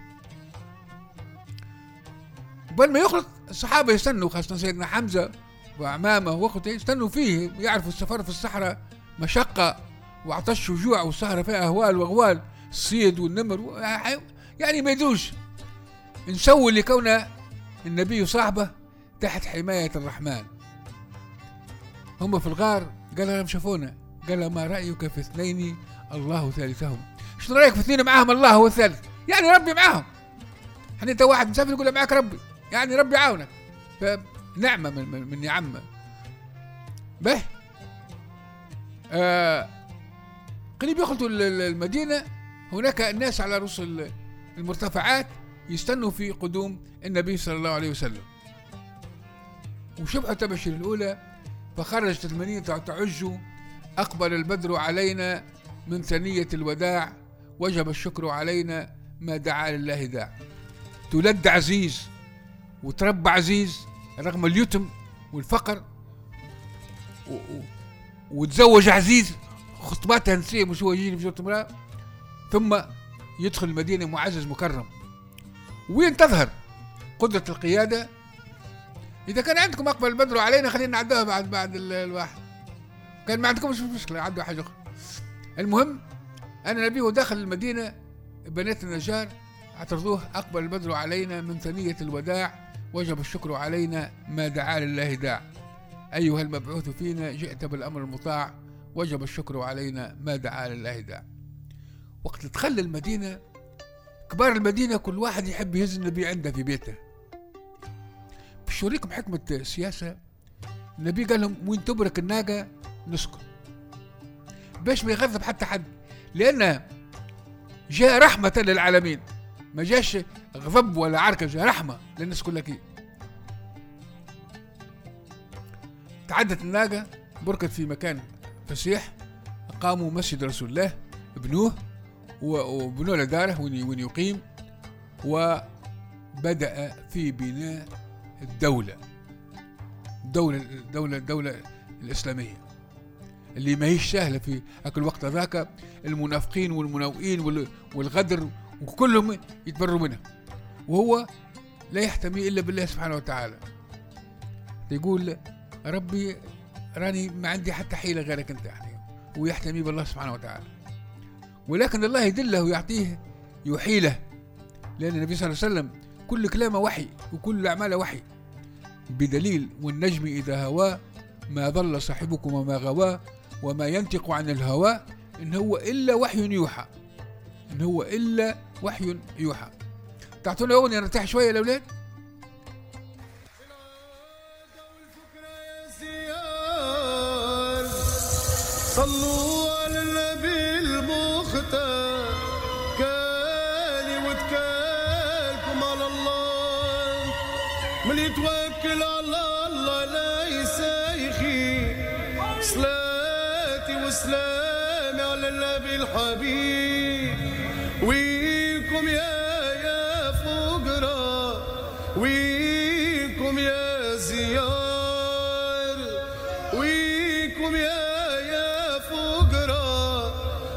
قبل ما يخلط الصحابة يستنوا، خاصة سيدنا حمزة وعمامة واخوته يستنوا فيه، يعرفوا السفر في الصحراء مشقة وعطش وجوع، والصحراء فيها أهوال وأغوال، الصيد والنمر، يعني ما يدروش. نسوي لكون النبي صاحبه تحت حماية الرحمن. هم في الغار قال لهم شافونا، قال ما رأيك في اثنين الله ثالثهم؟ شنو رأيك في اثنين معاهم الله هو الثالث؟ يعني ربي معاهم. احنا انت واحد مسافر يقول معك ربي، يعني ربي عاونك، فنعمة من, من, من نعمة. به آه قريب يخلطوا المدينة، هناك الناس على رؤوس المرتفعات يستنوا في قدوم النبي صلى الله عليه وسلم. وشبحة تبشر الأولى فخرجت المدينة تعج، أقبل البدر علينا من ثنية الوداع، وجب الشكر علينا ما دعا لله داع. تولد عزيز وتربى عزيز رغم اليتم والفقر، و... و... وتزوج عزيز، خطباتها نسيه مش هو يجيني في زوجة امرأة، ثم يدخل المدينة معزز مكرم. وين تظهر قدرة القيادة؟ إذا كان عندكم أقبل البدر علينا خلينا نعدوها بعد بعد الواحد، كان ما عندكمش مشكلة عدوا حاجة أخرى. المهم أن النبي هو داخل المدينة، بنات النجار اعترضوه، أقبل البدر علينا من ثنية الوداع، وجب الشكر علينا ما دعا لله داع. أيها المبعوث فينا جئت بالأمر المطاع، وجب الشكر علينا ما دعا لله داع. وقت دخل المدينة كبار المدينة كل واحد يحب يهز النبي عنده في بيته. باش نوريكم حكمة السياسة، النبي قال لهم وين تبرك الناقة نسكن، باش ما يغضب حتى حد، لأن جاء رحمة للعالمين، ما جاش غضب ولا عركة، جاء رحمة للناس كلها. كي تعدت الناقة بركت في مكان فسيح، قاموا مسجد رسول الله بنوه وبنوه لداره وين يقيم، وبدأ في بناء الدولة الدولة الدولة الدولة الإسلامية اللي ما هيش سهلة في هاك الوقت ذاك. المنافقين والمناوئين والغدر وكلهم يتبروا منها، وهو لا يحتمي إلا بالله سبحانه وتعالى. يقول ربي راني ما عندي حتى حيلة غيرك أنت، يعني ويحتمي بالله سبحانه وتعالى. ولكن الله يدله ويعطيه يوحي له، لأن النبي صلى الله عليه وسلم كل كلامه وحي وكل أعماله وحي، بدليل والنجم إذا هوى ما ضل صاحبكم وما غوى وما ينطق عن الهوى إن هو إلا وحي يوحى، إن هو إلا وحي يوحى. تعطونا أغنية نرتاح شوية يا الأولاد. صلوا على النبي المختار، كالي وتكالكم على الله، من يتوكل على الله لا يسايخي. صلاتي وسلامي على النبي الحبيب، وينكم يا يا فقراء، وينكم يا زيار.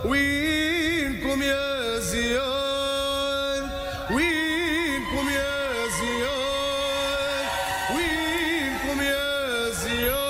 وينكم يا زيان وينكم يا زيان وينكم يا زيان.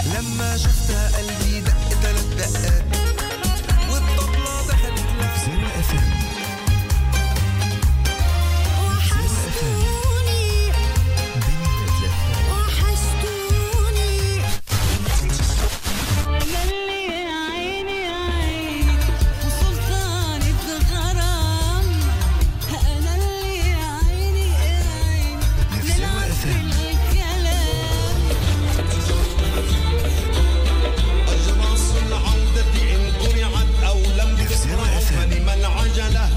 لما شفتها قلبي دق ثلاث دقات والطبلة ضحكت لفظ الأفلام. وحشتوني وحشتوني للي يا عيني يا عيني وسلطانة غرام أنا اللي يا عيني يا عيني نلعب في الكلام. أجراس العودة إن قرعت أو لم تقرع فلمن عجلة.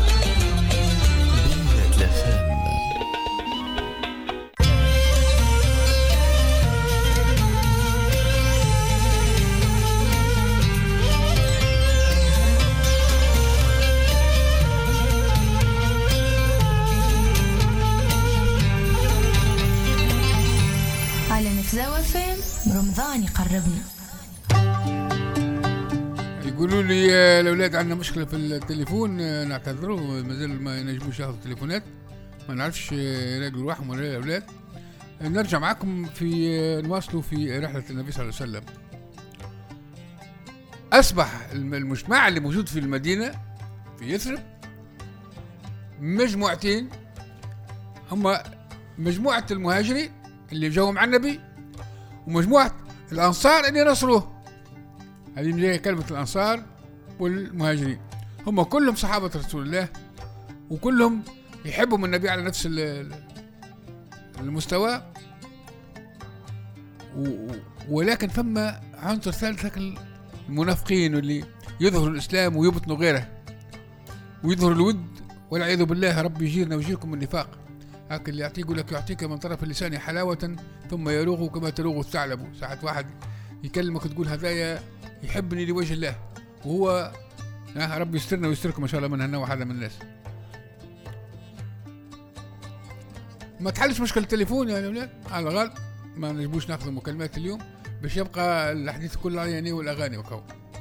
على نفزاوة فين رمضان يقربنا. يقولوا لي يا الاولاد عندنا مشكله في التليفون، آه، نعتذروا مازال ما ينجموش ياخذوا التليفونات، ما نعرفش آه، يراقبوا روحهم ولا لا يا اولاد. آه، نرجع معكم في آه، نواصلوا في رحله النبي صلى الله عليه وسلم. اصبح الم- المجتمع اللي موجود في المدينه في يثرب مجموعتين، هما مجموعه المهاجرين اللي جاوا مع النبي ومجموعه الانصار اللي نصروه. هذه من كلمة الأنصار والمهاجرين، هم كلهم صحابة رسول الله وكلهم يحبوا من النبي على نفس ال- ال- المستوى، و- ولكن فما عنصر ثالث هك المنافقين اللي يظهروا الإسلام ويبطنوا غيره ويظهروا الود والعياذ بالله. ربي يجيرنا ويجيركم من النفاق. هاك اللي يعطيك يقول لك يعطيك من طرف اللسان حلاوة ثم يروغ كما تروغ الثعلب. ساعة واحد يكلمك تقول هذايا يحبني لوجه الله وهو آه ربي يسترنا ويستركم ان شاء الله من هالنوع هذا من الناس. ما تحلش مشكلة التليفون يا اولاد على الغالب، ما نجبوش ناخذ مكالمات اليوم باش يبقى الحديث كله على يعني والاغاني وكو.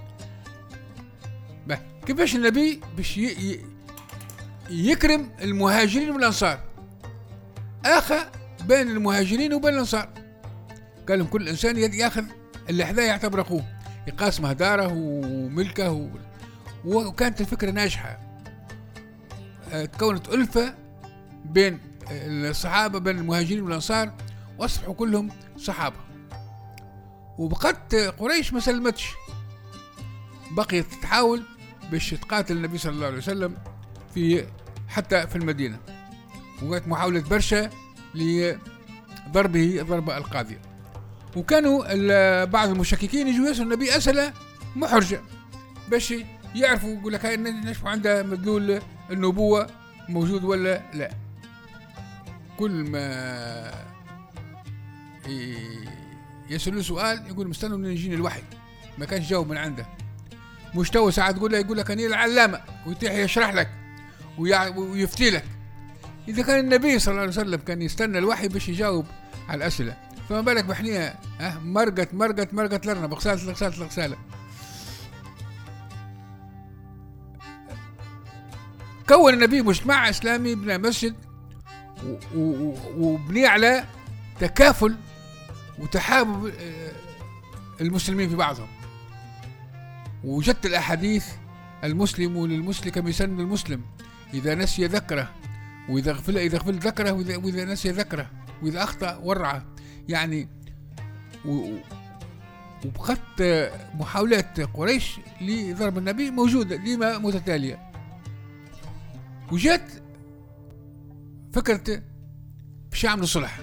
به كيفاش النبي باش ي... ي... يكرم المهاجرين والانصار، اخى بين المهاجرين وبين الانصار، قال لهم كل انسان ياخذ اللي حذاه يعتبر اخوه، يقاسمه داره وملكه و... وكانت الفكرة ناجحة. تكونت ألفة بين الصحابة بين المهاجرين والأنصار وأصبحوا كلهم صحابة. وبقت قريش ما سلمتش، بقيت تحاول باش تقاتل النبي صلى الله عليه وسلم في حتى في المدينة، وقت محاولة برشا لضربه ضربة القاضية. وكانوا بعض المشككين يجوا يسألوا النبي أسئلة محرجة باش يعرفوا يقول لك هاي نشوف عندها مدلول النبوة موجود ولا لا. كل ما يسألوا سؤال يقول مستنوا ان يجيني الوحي، ما كانش جاوب من عنده. مشتوى ساعات تقول له يقول لك أنا العلامة ويتيح يشرح لك ويفتي لك. إذا كان النبي صلى الله عليه وسلم كان يستنى الوحي باش يجاوب على الأسئلة، فما بالك بحنيها اه مرقت مرقت مرقت لنا بغسالة الغسالة الغسالة. كون النبي مجتمع إسلامي بنى مسجد وبني على تكافل وتحابب المسلمين في بعضهم. وجدت الأحاديث المسلم للمسلم كما يسن المسلم إذا نسي ذكره وإذا غفل إذا غفل ذكره وإذا نسي ذكره وإذا أخطأ ورعه. يعني وبقت محاولات قريش لضرب النبي موجودة لما متتالية. وجات فكرة باش يعملوا صلح.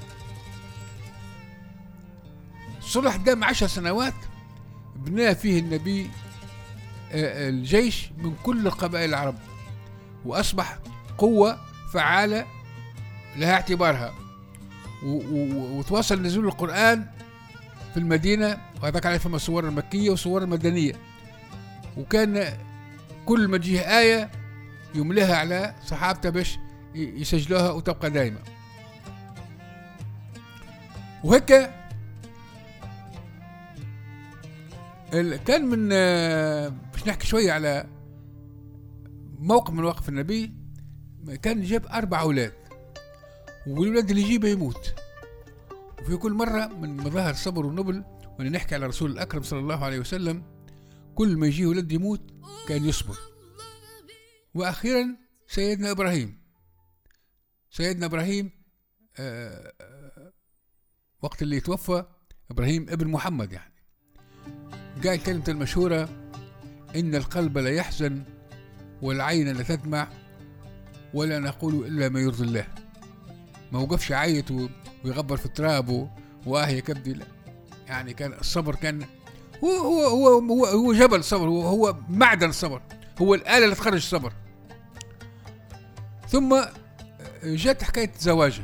الصلح دام عشر سنوات بنى فيه النبي الجيش من كل قبائل العرب، وأصبح قوة فعالة لها اعتبارها، وتواصل نزول القرآن في المدينة، وهذاك عليه فما الصور المكية والصور المدنية. وكان كل ما تجيه آية يملاها على صحابته باش يسجلوها وتبقى دائما. وهيك كان من باش نحكي شوية على موقف من مواقف النبي. كان جاب أربع أولاد، والولاد اللي يجيبه يموت، وفي كل مرة من مظاهر الصبر والنبل ونحكي على رسول الأكرم صلى الله عليه وسلم، كل ما يجيه ولد يموت كان يصبر. وأخيرا سيدنا إبراهيم سيدنا إبراهيم آه وقت اللي توفى إبراهيم ابن محمد يعني قال كلمة المشهورة: إن القلب لا يحزن والعين لا تدمع ولا نقول إلا ما يرضي الله. ما وقفش عيط ويغبر في التراب وآه يا كبدي، لا، يعني كان الصبر كان هو هو هو هو, هو جبل الصبر، هو, هو معدن الصبر، هو الآلة اللي تخرج الصبر. ثم جت حكاية زواجه،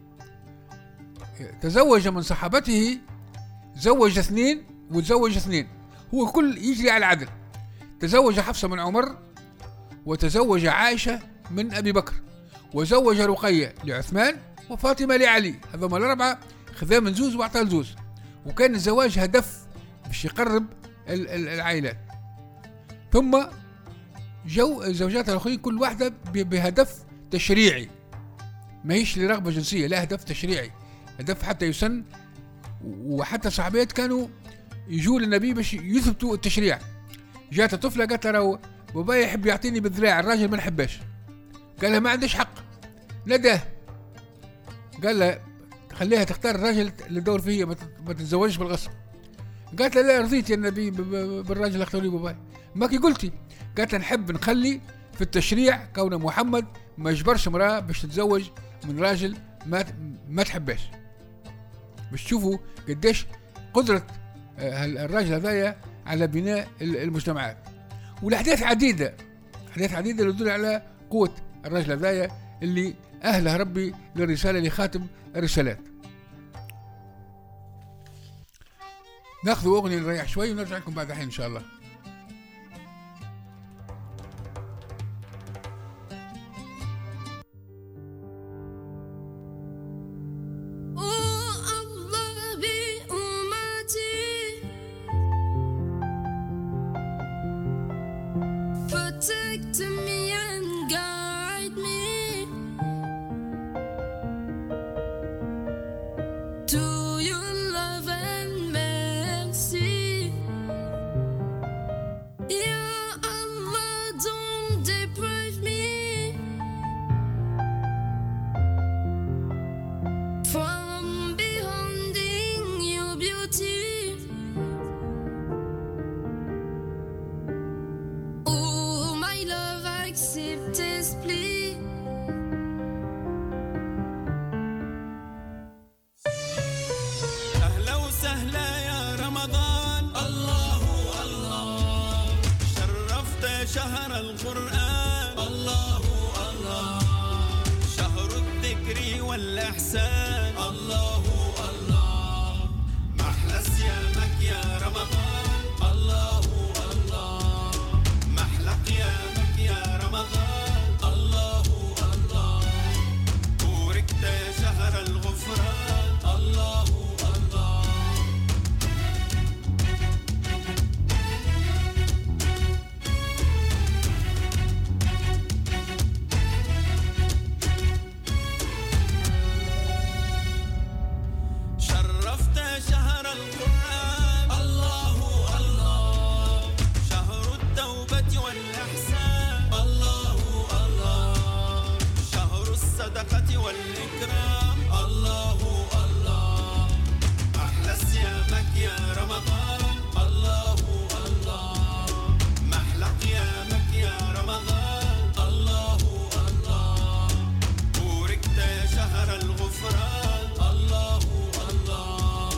تزوج من صحابته، زوج اثنين وتزوج اثنين، هو كل يجري على العدل. تزوج حفصة من عمر، وتزوج عائشة من أبي بكر، وزوج رقية لعثمان، وفاطمة لعلي. هذوما الأربعة خذا من زوز وأعطاه لزوز، وكان الزواج هدف باش يقرب العائلات. ثم جو زوجات الآخرين كل واحدة بهدف تشريعي، ما هيش لرغبة جنسية، لا، هدف تشريعي، هدف حتى يسن. وحتى صحابيات كانوا يجوا للنبي باش يثبتوا التشريع. جات طفلة قالت له: بابا يحب يعطيني بالذراع، الراجل ما نحباش. قال لها: ما عندش حق. نداه قال لها: خليها تختار الراجل اللي تدور فيه، ما تتزوجش بالغصب. قالت له: لا، رضيت يا النبي بالراجل اللي اختار لي باباي. ماكي قلتي؟ قالت له: نحب نخلي في التشريع كون محمد ما يجبرش امرأة باش تتزوج من راجل ما ما تحباش، باش تشوفوا قديش قدرة الراجل هذايا على بناء المجتمعات. والأحداث عديدة، أحداث عديدة اللي تدل على قوة الراجل هذايا اللي أهله ربي للرسالة لخاتم الرسالات. ناخذ أغنية نريح شوي ونرجع لكم بعد حين إن شاء الله. شهر القرآن، الله الله، شهر الذكر والإحسان، الله الله، محلى صيامك يا رمضان، الله الله، محلى قيامك يا رمضان، الله الله، بوركت شهر الغفران، الله الله. والإكرام، الله الله، أحلى صيامك يا رمضان، الله الله، محلى قيامك يا رمضان، الله الله، بوركت شهر الغفران، الله الله.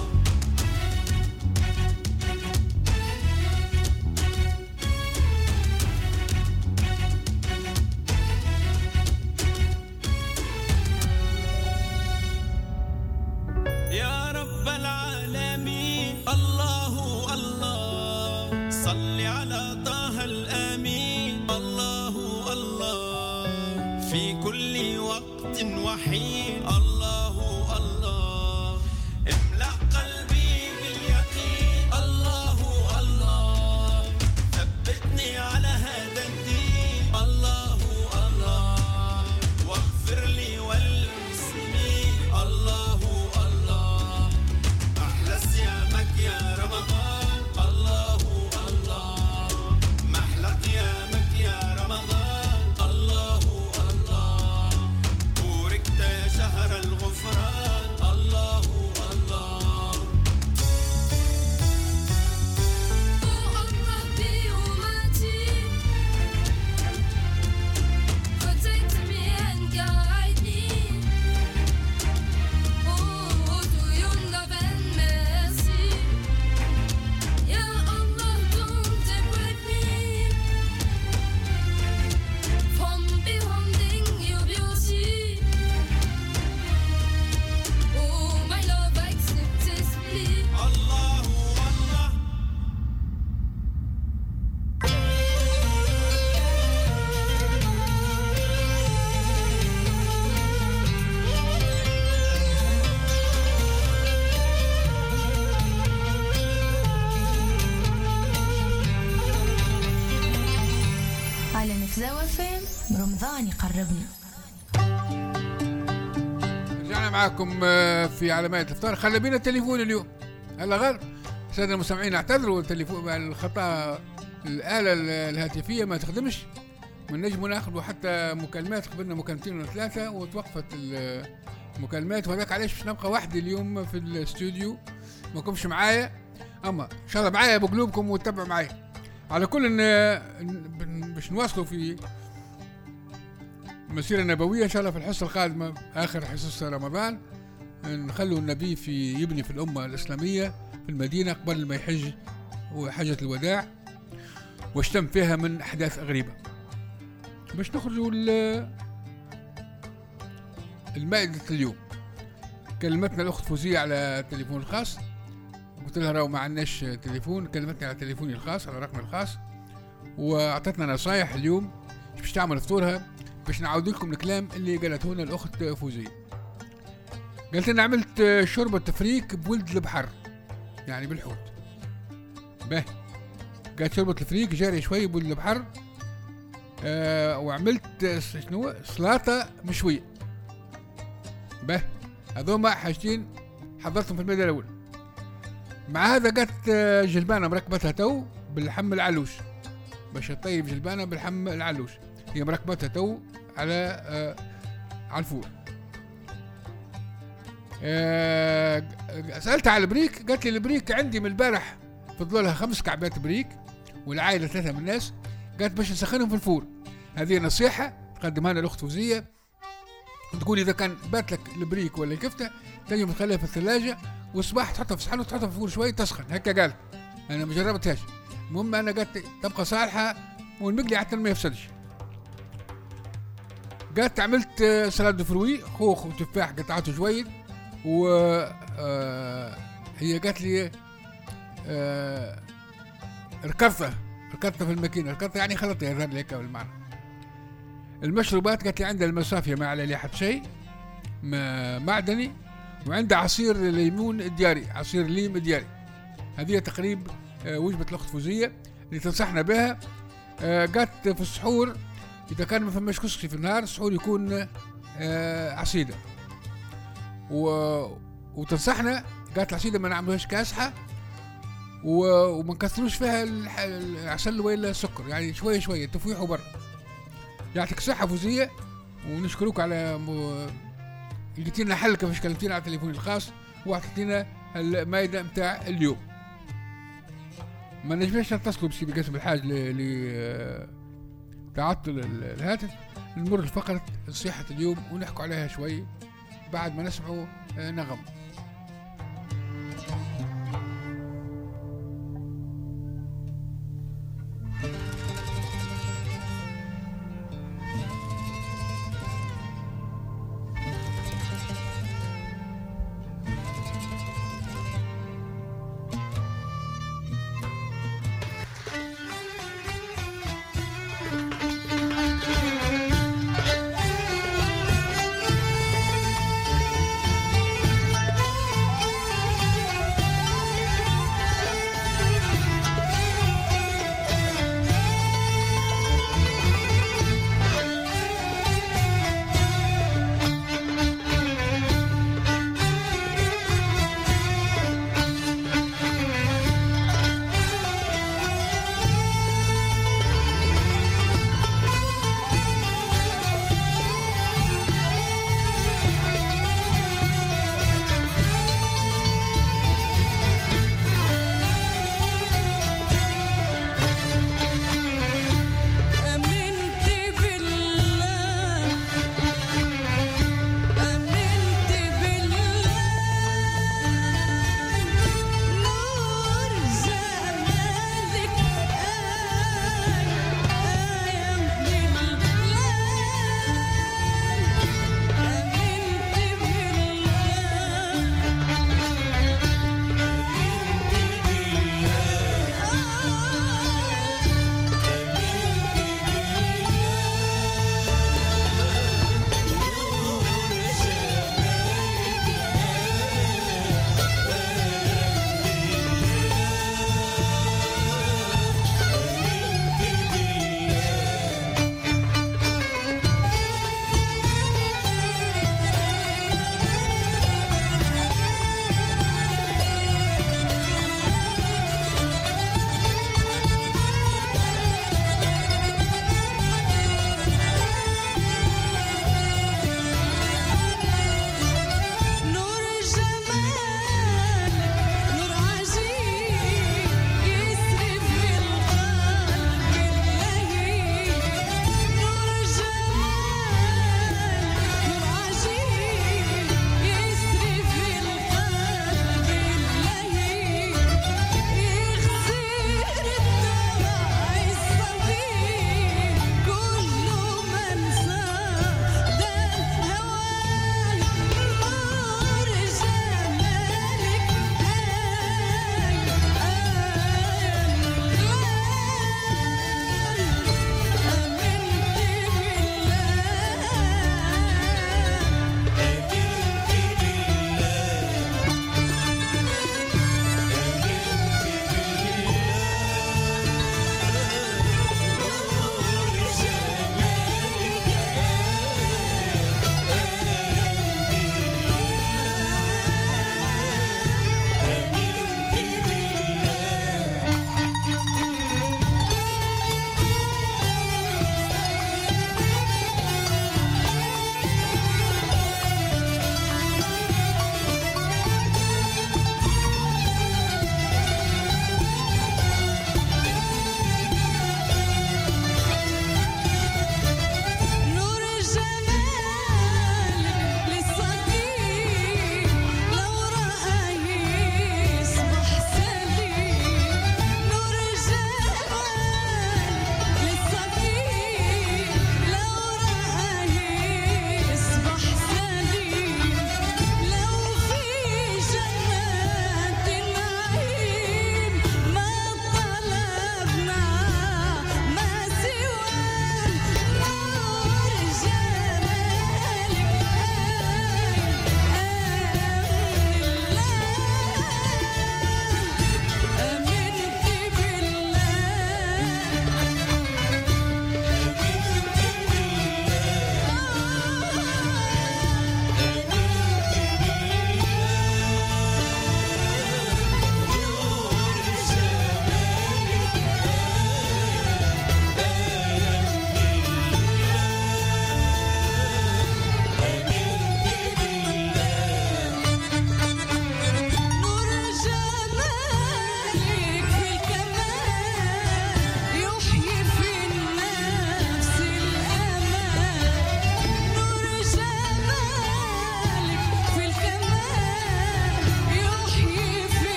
يا رب العالمين، الله الله، صل على طه الأمين، الله الله، في كل وقت وحين، الله الله، املأ قلبي باليقين، الله الله، ثبتني على هذا الدين، الله الله، واغفر لي وللمسلمين، الله الله، أحلى صيامك يا رب. نفذاوة فين رمضان يقربنا. رجعنا معاكم آه، في علامات الافطار. خلي بينا التليفون اليوم. هلا غير سادة المستمعين اعتذروا التليفون الخطأ، الآلة الهاتفية ما تخدمش، من نجم ناخذوا حتى مكالمات. قبلنا مكالمتين ولا ثلاثة وتوقفت المكالمات، وهذاك علاش باش نبقى وحدي اليوم في الاستوديو، ما كنتش معايا. اما ان شاء الله معايا بقلوبكم وتتبعوا معايا. على كل إن باش نواصلوا في مسيرة نبوية ان شاء الله في الحصة القادمة، اخر حصة رمضان، نخلوا النبي في يبني في الأمة الإسلامية في المدينة قبل ما يحج وحجة الوداع، واش تم فيها من أحداث غريبة. باش نخرجوا المائدة اليوم. كلمتنا الأخت فوزية على التليفون الخاص، قلت لها راهو ما عندناش تليفون، كلمتني على تليفوني الخاص على رقمي الخاص، وأعطتنا نصايح اليوم باش تعمل فطورها، باش نعاود لكم الكلام اللي قالته لنا الأخت فوزية. قالت لنا عملت شوربة تفريك بولد البحر، يعني بالحوت. باهي، قالت شوربة الفريك جاري شوي بولد البحر. آه وعملت شنو سلطة مشوية. باهي، هذوما حاجتين حضرتهم في المادة الأولى. مع هذا قالت جلبانة مركبتها تو باللحم العلوش، باش تطيب جلبانة باللحم العلوش، هي مركبتها تو على آه على الفور. أه سألتها على البريك، قالت لي البريك عندي من البارح فضلوا لها خمس كعبات بريك، والعائلة ثلاثة من الناس، قالت باش نسخنهم في الفور. هذه نصيحة تقدمها لنا الأخت فوزية، تقول إذا كان بات لك البريك ولا الكفتة تنجم تخليها في الثلاجة، والصباح تحطها في صحن وتحطها في الفور شوي تسخن. هكا قالت، أنا ما جربتهاش. المهم أنا قالت تبقى صالحة والمقلي حتى ما يفسدش. قالت عملت سلطة فروي، خوخ وتفاح قطعته جويد، و آه هي قالت لي آه ركضتها ركضتها في الماكينه، ركضتها يعني خلطتها يظهر لي هيك بالمعنى. المشروبات قالت لي عندها المصافيه ما على حد شيء ما معدني، وعندها عصير ليمون دياري، عصير ليم دياري. هذه تقريب آه وجبه الاخت فوزيه اللي تنصحنا بها. آه قالت في السحور اذا كان ما فماش كسكسي في النهار، السحور يكون آه عصيده، و... وتنصحنا قالت العصيدة ما نعملوهاش كاسحة، و... وما نكثروش فيها الح... العسل ولا السكر، يعني شوية شوية تفويح وبر. يعطيك الصحة فوزية، ونشكرك على م... لقيتينا حل كيفاش كلمتينا على التليفون الخاص وعطيتينا المائدة متاع اليوم. ما نجمش نتصلوا بسيدي قاسم الحاج ل... ل... تعطل الهاتف، نمر فقط نصيحة اليوم ونحكوا عليها شوي بعد ما نسمعوا نغم.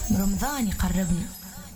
رمضان يقربنا.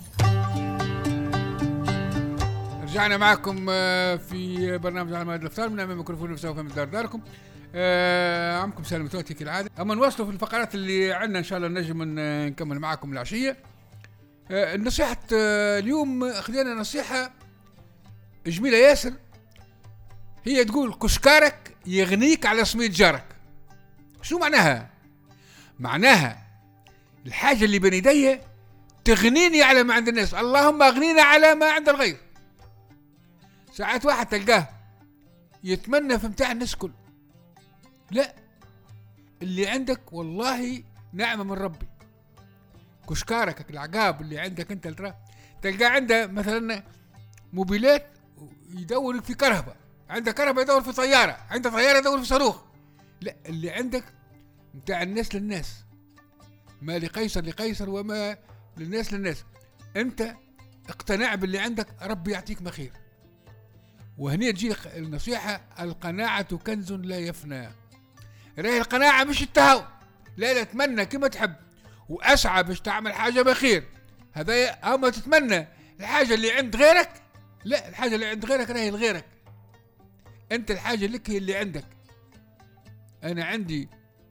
رجعنا معكم آه، في برنامج على مائدة الافطار من امام ميكروفون نفسه من دار داركم. آه، عمكم سالم توتي كالعاده. اما نواصلوا في الفقرات اللي عندنا ان شاء الله نجم ن- نكمل معكم العشيه. آه، النصيحه آه، اليوم خذينا نصيحه جميله ياسر، هي تقول كشكارك يغنيك على سميد جارك. شو معناها؟ معناها الحاجه اللي بين يدي تغنيني على ما عند الناس، اللهم اغنينا على ما عند الغير. ساعات واحد تلقاه يتمنى في متاع الناس كل، لا، اللي عندك والله نعمة من ربي. كشكارك العقاب اللي عندك انت ترى تلقاه عنده مثلا موبيلات يدور في كهرباء، عنده كهرباء يدور في طيارة، عنده طيارة يدور في صاروخ. لا، اللي عندك متاع الناس للناس، ما لقيصر لقيصر وما للناس للناس. انت اقتنع باللي عندك، ربي يعطيك ما خير. وهنا تجي النصيحة، القناعة كنز لا يفنى. راهي القناعة مش التهاون، لا لا، تمنى كما تحب وأسعى باش تعمل حاجة بخير، هذا. أما تتمنى الحاجة اللي عند غيرك، لا، الحاجة اللي عند غيرك راهي لغيرك، أنت الحاجة لك هي اللي عندك. أنا عندي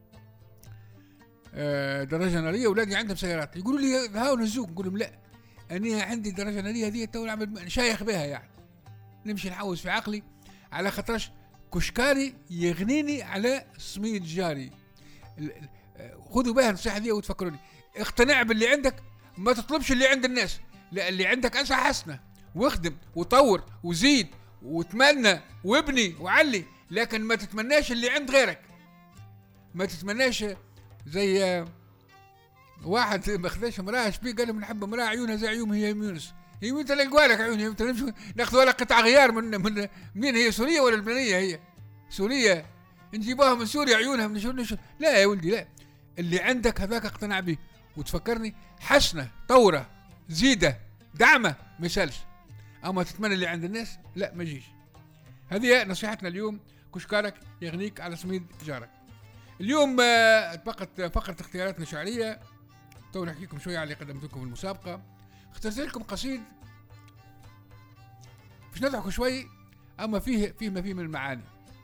آه درجة نارية، أولادي عندهم سيارات، يقولوا لي هاو نزوق، نقول لهم لا، أنا عندي درجة نارية هذه تو نعمل شايخ بها، يعني نمشي نحوس في عقلي على خاطرش كشكاري يغنيني على سميد جاري. خذوا بها النصيحة دي وتفكروني، اقتنع باللي عندك، ما تطلبش اللي عند الناس، لا، اللي عندك أنسى حسنة، واخدم وطور وزيد وتمنى وابني وعلي، لكن ما تتمناش اللي عند غيرك. ما تتمناش زي واحد ما خذاش امرأة شبيه، قال لهم نحب امرأة عيونها زي عيون هي يونس، هي وين تلقوا لك عيونها؟ انت نمشي ناخذ ولا قطع غيار من من منين؟ هي سوريه ولا لبنانيه؟ هي سوريه، نجيبوها من سوريا عيونها من شو نشو. لا يا ولدي، لا، اللي عندك هذاك اقتنع به وتفكرني حسنه، طوره، زيده، دعمه، ما يسالش. اما تتمنى اللي عند الناس، لا، ما يجيش. هذه نصيحتنا اليوم، كشكارك يغنيك على سميد جارك. اليوم آه، بقت فقره اختياراتنا الشعريه، تو نحكي لكم شويه على اللي قدمت لكم في المسابقه. اخترت لكم قصيد باش نضحكوا شوي، اما فيه فيه ما فيه من المعاني.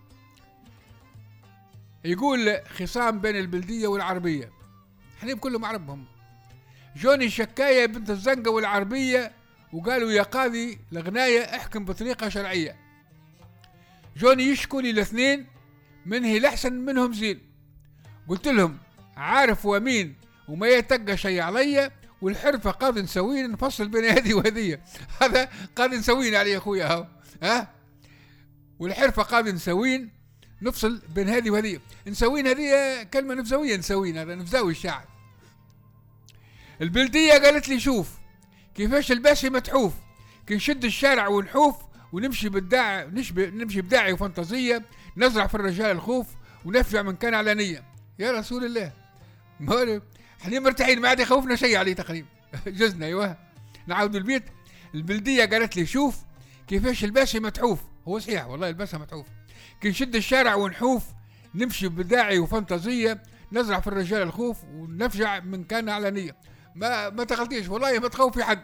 يقول خصام بين البلديه والعربيه، حنيب كلهم عربهم، جوني شكايه بنت الزنقه والعربيه، وقالوا يا قاضي الغنايه احكم بطريقه شرعيه. جوني يشكوا لي الاثنين، من هي الاحسن منهم زين، قلت لهم عارف ومين وما يتقى شي عليا، والحرفة قاضي نسوين نفصل بين هذه وهذه. هذا قاضي نسوين علي اخويا هاو، ها، والحرفة قاضي نسوين نفصل بين هذه وهذه. نسوين هذه كلمة نفزوية، نسوين هذا نفزاوي الشاعر. البلدية قالت لي شوف كيفاش الباشي متحوف، كي نشد الشارع ونحوف ونمشي بالداع، نمشي بداعي وفانتازية، نزرع في الرجال الخوف ونفجع من كان علانية. يا رسول الله، ما احنا مرتاحين، ما عاد يخوفنا شيء عليه تقريبا. جزنا. ايوه، نعاود البيت. البلديه قالت لي شوف كيفاش الباشا متحوف، هو صحيح والله الباشا متحوف، كي نشد الشارع ونحوف نمشي بداعي وفانتازيه، نزرع في الرجال الخوف ونفجع من كان علانيه. ما ما تغلطيش والله، ما تخوفي حد.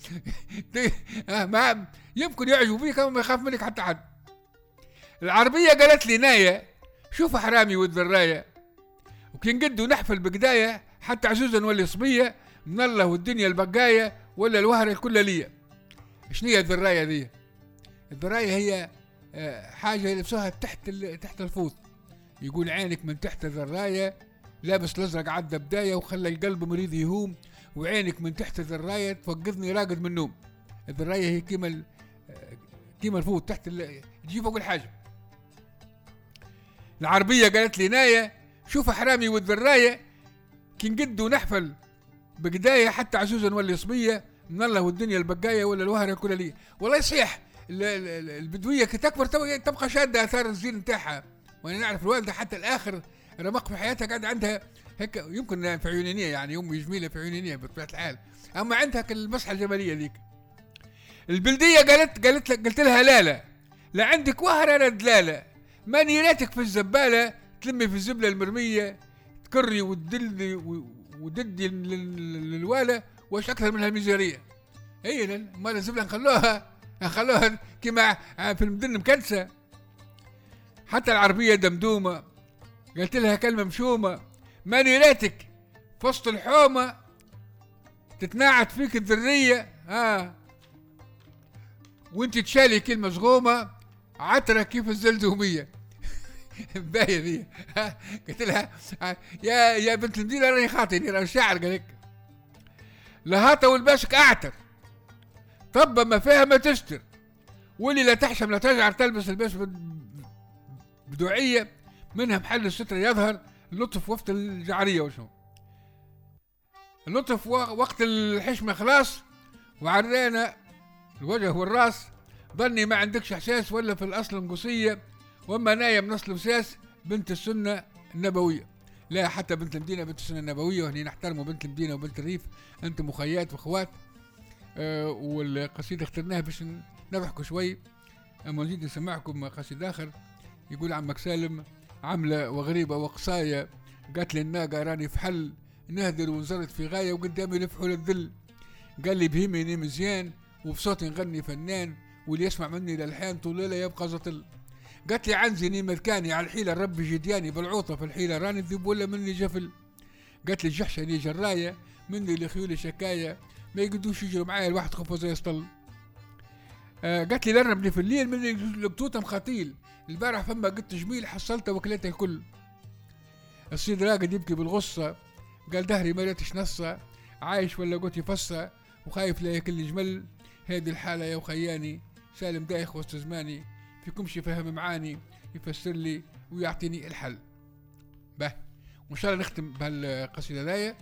ما يمكن يعجبوا فيك ما يخاف منك حتى حد. العربيه قالت لي نايه شوف حرامي والذرايه، وكي نقدوا نحفل بقدايه، حتى عزوزا نولي صبيه، من الله والدنيا البقايه، ولا الوهر الكل ليا. شنو هي الذرايه ذي؟ الذرايه هي حاجه يلبسوها تحت تحت الفوط، يقول عينك من تحت الذرايه لابس الازرق عدى بدايه، وخلى القلب مريض يهوم، وعينك من تحت الذرايه توقظني راقد من النوم. الذرايه هي كيما كيما الفوط تحت تجي فوق الحاجب. العربيه قالت لي نايه شوف حرامي والذرايه، كي نقدوا نحفل بقدايه، حتى عزوزا نولي صبيه، من الله والدنيا البقايه، ولا الوهر الكل ليه. والله صحيح البدويه كي تكبر تبقى شاده اثار الزين نتاعها. وانا نعرف الوالده حتى الاخر رمق في حياتها قاعد عندها هيك، يمكن في عيونينيه، يعني امي جميله في عيونينيه بطبيعه الحال، اما عندها المسحه الجماليه ذيك. البلديه قالت قالت قلت لها لا لا لا عندك وهره لا دلاله، ما نيراتك في الزباله تلمي في الزبله المرميه، تكري وتدلي وضد للواله واش اكثر منها الميزانيه. هي ما لازم نخلوها نخلوها كما في المدن مكنسه. حتى العربيه دمدومه قلت لها كلمه مشومه، ماني ريتك في وسط الحومه تتناعت فيك الذريه ها وانت تشالي كلمه زغومه عتره كيف الزلزوميه. باهيه ذي. قلت لها يا يا بنت المدينه راني خاطيني راني شاعر. قال لك لهاطه والباشك اعتر طب ما فيها ما تستر، واللي لا تحشم لا تجعر تلبس الباس بدوعيه منها محل الستر يظهر اللطف وقت الجعريه. وشو اللطف وقت الحشمه خلاص وعرينا الوجه والراس، ظني ما عندكش احساس ولا في الاصل نقصيه، واما نايم نصل وساس بنت السنه النبويه. لا حتى بنت المدينه بنت السنه النبويه، وهني نحترموا بنت المدينه وبنت الريف، انتم اخيات واخوات. أه والقصيده اخترناها باش نضحكوا شوي. اما نزيد نسمعكم قصيد اخر يقول عمك سالم عمله وغريبه وقصايه، قالت لي الناقه راني في حل نهدر ونزرت في غايه وقدامي لفحول الذل، قال لي بهيمني مزيان وبصوتي نغني فنان واللي يسمع مني للحان طول الليله يبقى زطل. قالت لي عنزني مذكاني على الحيله الرب جدياني بالعوطه في الحيله راني الذيب ولا مني جفل. قالت لي جحشني جرايه مني لخيولي شكايه ما يقدوش يجروا معايا الواحد خفه زي يسطل. آه قالت لي لربني في الليل مني لقطوطه مخاطيل، البارح فما قلت جميل حصلته وكلته الكل. السيد راقد يبكي بالغصه قال دهري ما لقيتش نصه، عايش ولا قلت يفصه وخايف لا ياكل جمل. هذه الحاله يا وخياني سالم دايخ وسط زماني، فيكمش يفهم معاني يفسر لي ويعطيني الحل. به وان شاء الله نختم بهالقصيده ذايا.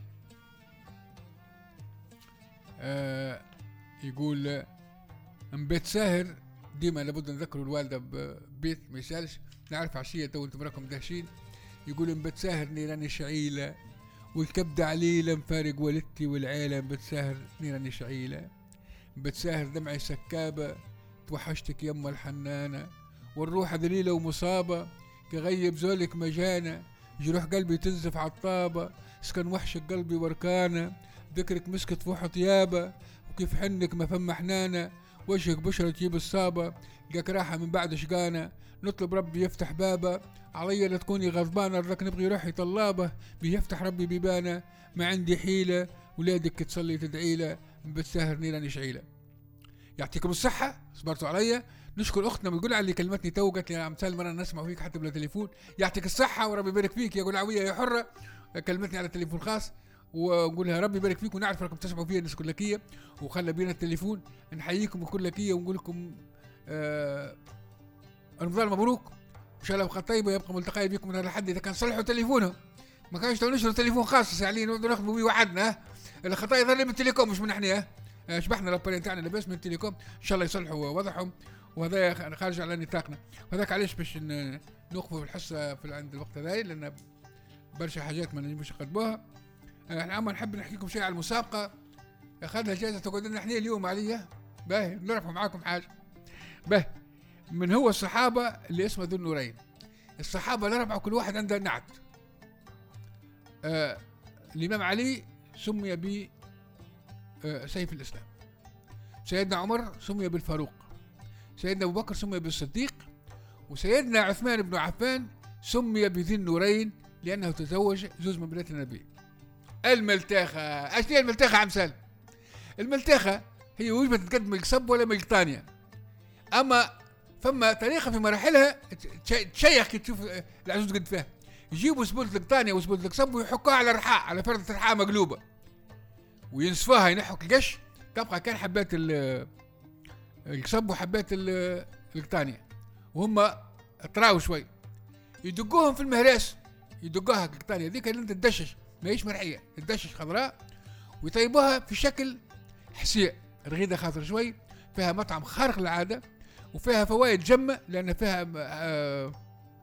آه يقول من بيت ساهر ديما لابد نذكروا الوالده ببيت ما يسالش، نعرف عشيه تو انتم راكم دهشين. يقول من بيت ساهر نيراني شعيله والكبده عليله مفارق والدتي والعيله، من بيت ساهر نيراني شعيله، من بيت ساهر دمعي سكابه توحشتك يما الحنانه، والروح ذليله ومصابه كغيب زولك مجانه، جروح قلبي تنزف عالطابه سكن وحشك قلبي وركانه، ذكرك مسكت فوح طيابه وكيف حنك ما فما حنانه، وجهك بشرة تجيب الصابة جاك راحة من بعد شقانة، نطلب ربي يفتح بابه علي لا تكوني غضبانة، رك نبغي روحي طلابة بيفتح ربي بيبانة، ما عندي حيلة ولادك تصلي تدعي له، بتسهر نيراني شعيلة. يعطيكم الصحة صبرتوا عليا. نشكر اختنا بتقول على اللي كلمتني تو قالت لي يا عم سالم انا نسمع فيك حتى بلا تليفون، يعطيك الصحة وربي يبارك فيك يا قلعوية يا حرة، كلمتني على التليفون خاص ونقول لها ربي يبارك فيكم، ونعرف انكم تسمعوا فيها الناس كلكيه وخلى بينا التليفون، نحييكم بكل لكيه ونقول لكم آه رمضان مبروك ان شاء الله بقى طيبه، يبقى ملتقي بكم من هذا الحد اذا كان صلحوا تليفونهم، ما كانش تو نشروا تليفون خاص ساعلين ناخذوا بيه وحدنا، الخطا يظهر من التليكوم مش من احنا، آه شبحنا الابارين تاعنا لاباس من التليكوم ان شاء الله يصلحوا وضعهم، وهذا خارج على نطاقنا، وهذاك علاش باش نوقفوا الحصه في عند الوقت هذا لان برشا حاجات ما نجموش نقدموها. احنا اما نحب نحكي لكم شيء على المسابقه، اخذنا جائزه تقعد لنا احنا اليوم عليا باهي نرفع معاكم حاجه باهي. من هو الصحابه اللي اسمه ذو النورين؟ الصحابه الاربعه كل واحد عنده نعت. آه الامام علي سمي ب آه سيف الاسلام، سيدنا عمر سمي بالفاروق، سيدنا ابو بكر سمي بالصديق، وسيدنا عثمان بن عفان سمي بذي النورين لانه تزوج زوج من بنات النبي. الملتاخة، اش هي الملتاخة عم سالم؟ الملتاخة هي وجبة تقدم ملك صب ولا ملك طانية، اما فما طريقة في مراحلها تشيخ كي تشوف العجوز قد فيها، يجيبوا سبولة لك طانية وسبولة لك صب ويحكوها على رحاء على فردة رحاء مقلوبة وينصفوها ينحوا القش تبقى كان حبات الصب وحبات الطانية وهم طراو شوي، يدقوهم في المهراس يدقوها الطانية ذيك اللي انت تدشش ماهيش مرحيه، تدشش خضراء ويطيبوها في شكل حسيء رغيده خاطر شوي، فيها مطعم خارق للعاده وفيها فوائد جمه لان فيها آآ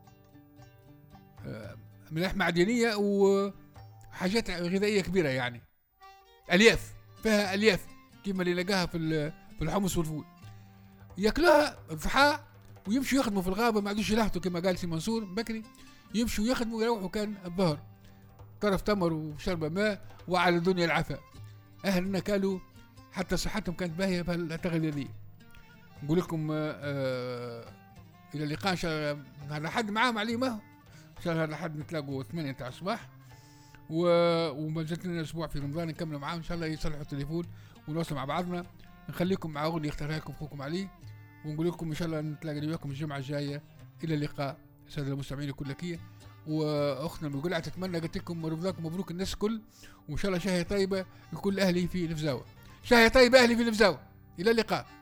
آآ ملاح معدنيه وحاجات غذائيه كبيره يعني الياف، فيها الياف كيما اللي لقاها في في الحمص والفول. ياكلوها الضحى ويمشوا يخدموا في الغابه ما عندوش يلاحظوا كما قال سي منصور بكري، يمشوا يخدموا يروحوا كان الظهر طرف تمر وشرب ماء وعلى الدنيا العفاء. أهلنا كانوا حتى صحتهم كانت باهية بهالتغذية دي. نقول لكم آه إلى اللقاء إن شاء الله. هذا حد معاهم عليه ما هو إن شاء الله. هذا حد نتلاقوا ثمانية تاع الصباح و... وما زلت لنا أسبوع في رمضان نكمل معاهم إن شاء الله. يصلحوا التليفون ونوصل مع بعضنا. نخليكم مع أغنية اختارها لكم أخوكم علي، ونقول لكم إن شاء الله نتلاقى وياكم الجمعة الجاية. إلى اللقاء سادة المستمعين كلكية. واختنا من قلعة تتمنى قلت لكم رمضانكم مبروك الناس كل، وان شاء الله شهية طيبة لكل اهلي في الفزاوة. شهية طيبة اهلي في الفزاوة. الى اللقاء.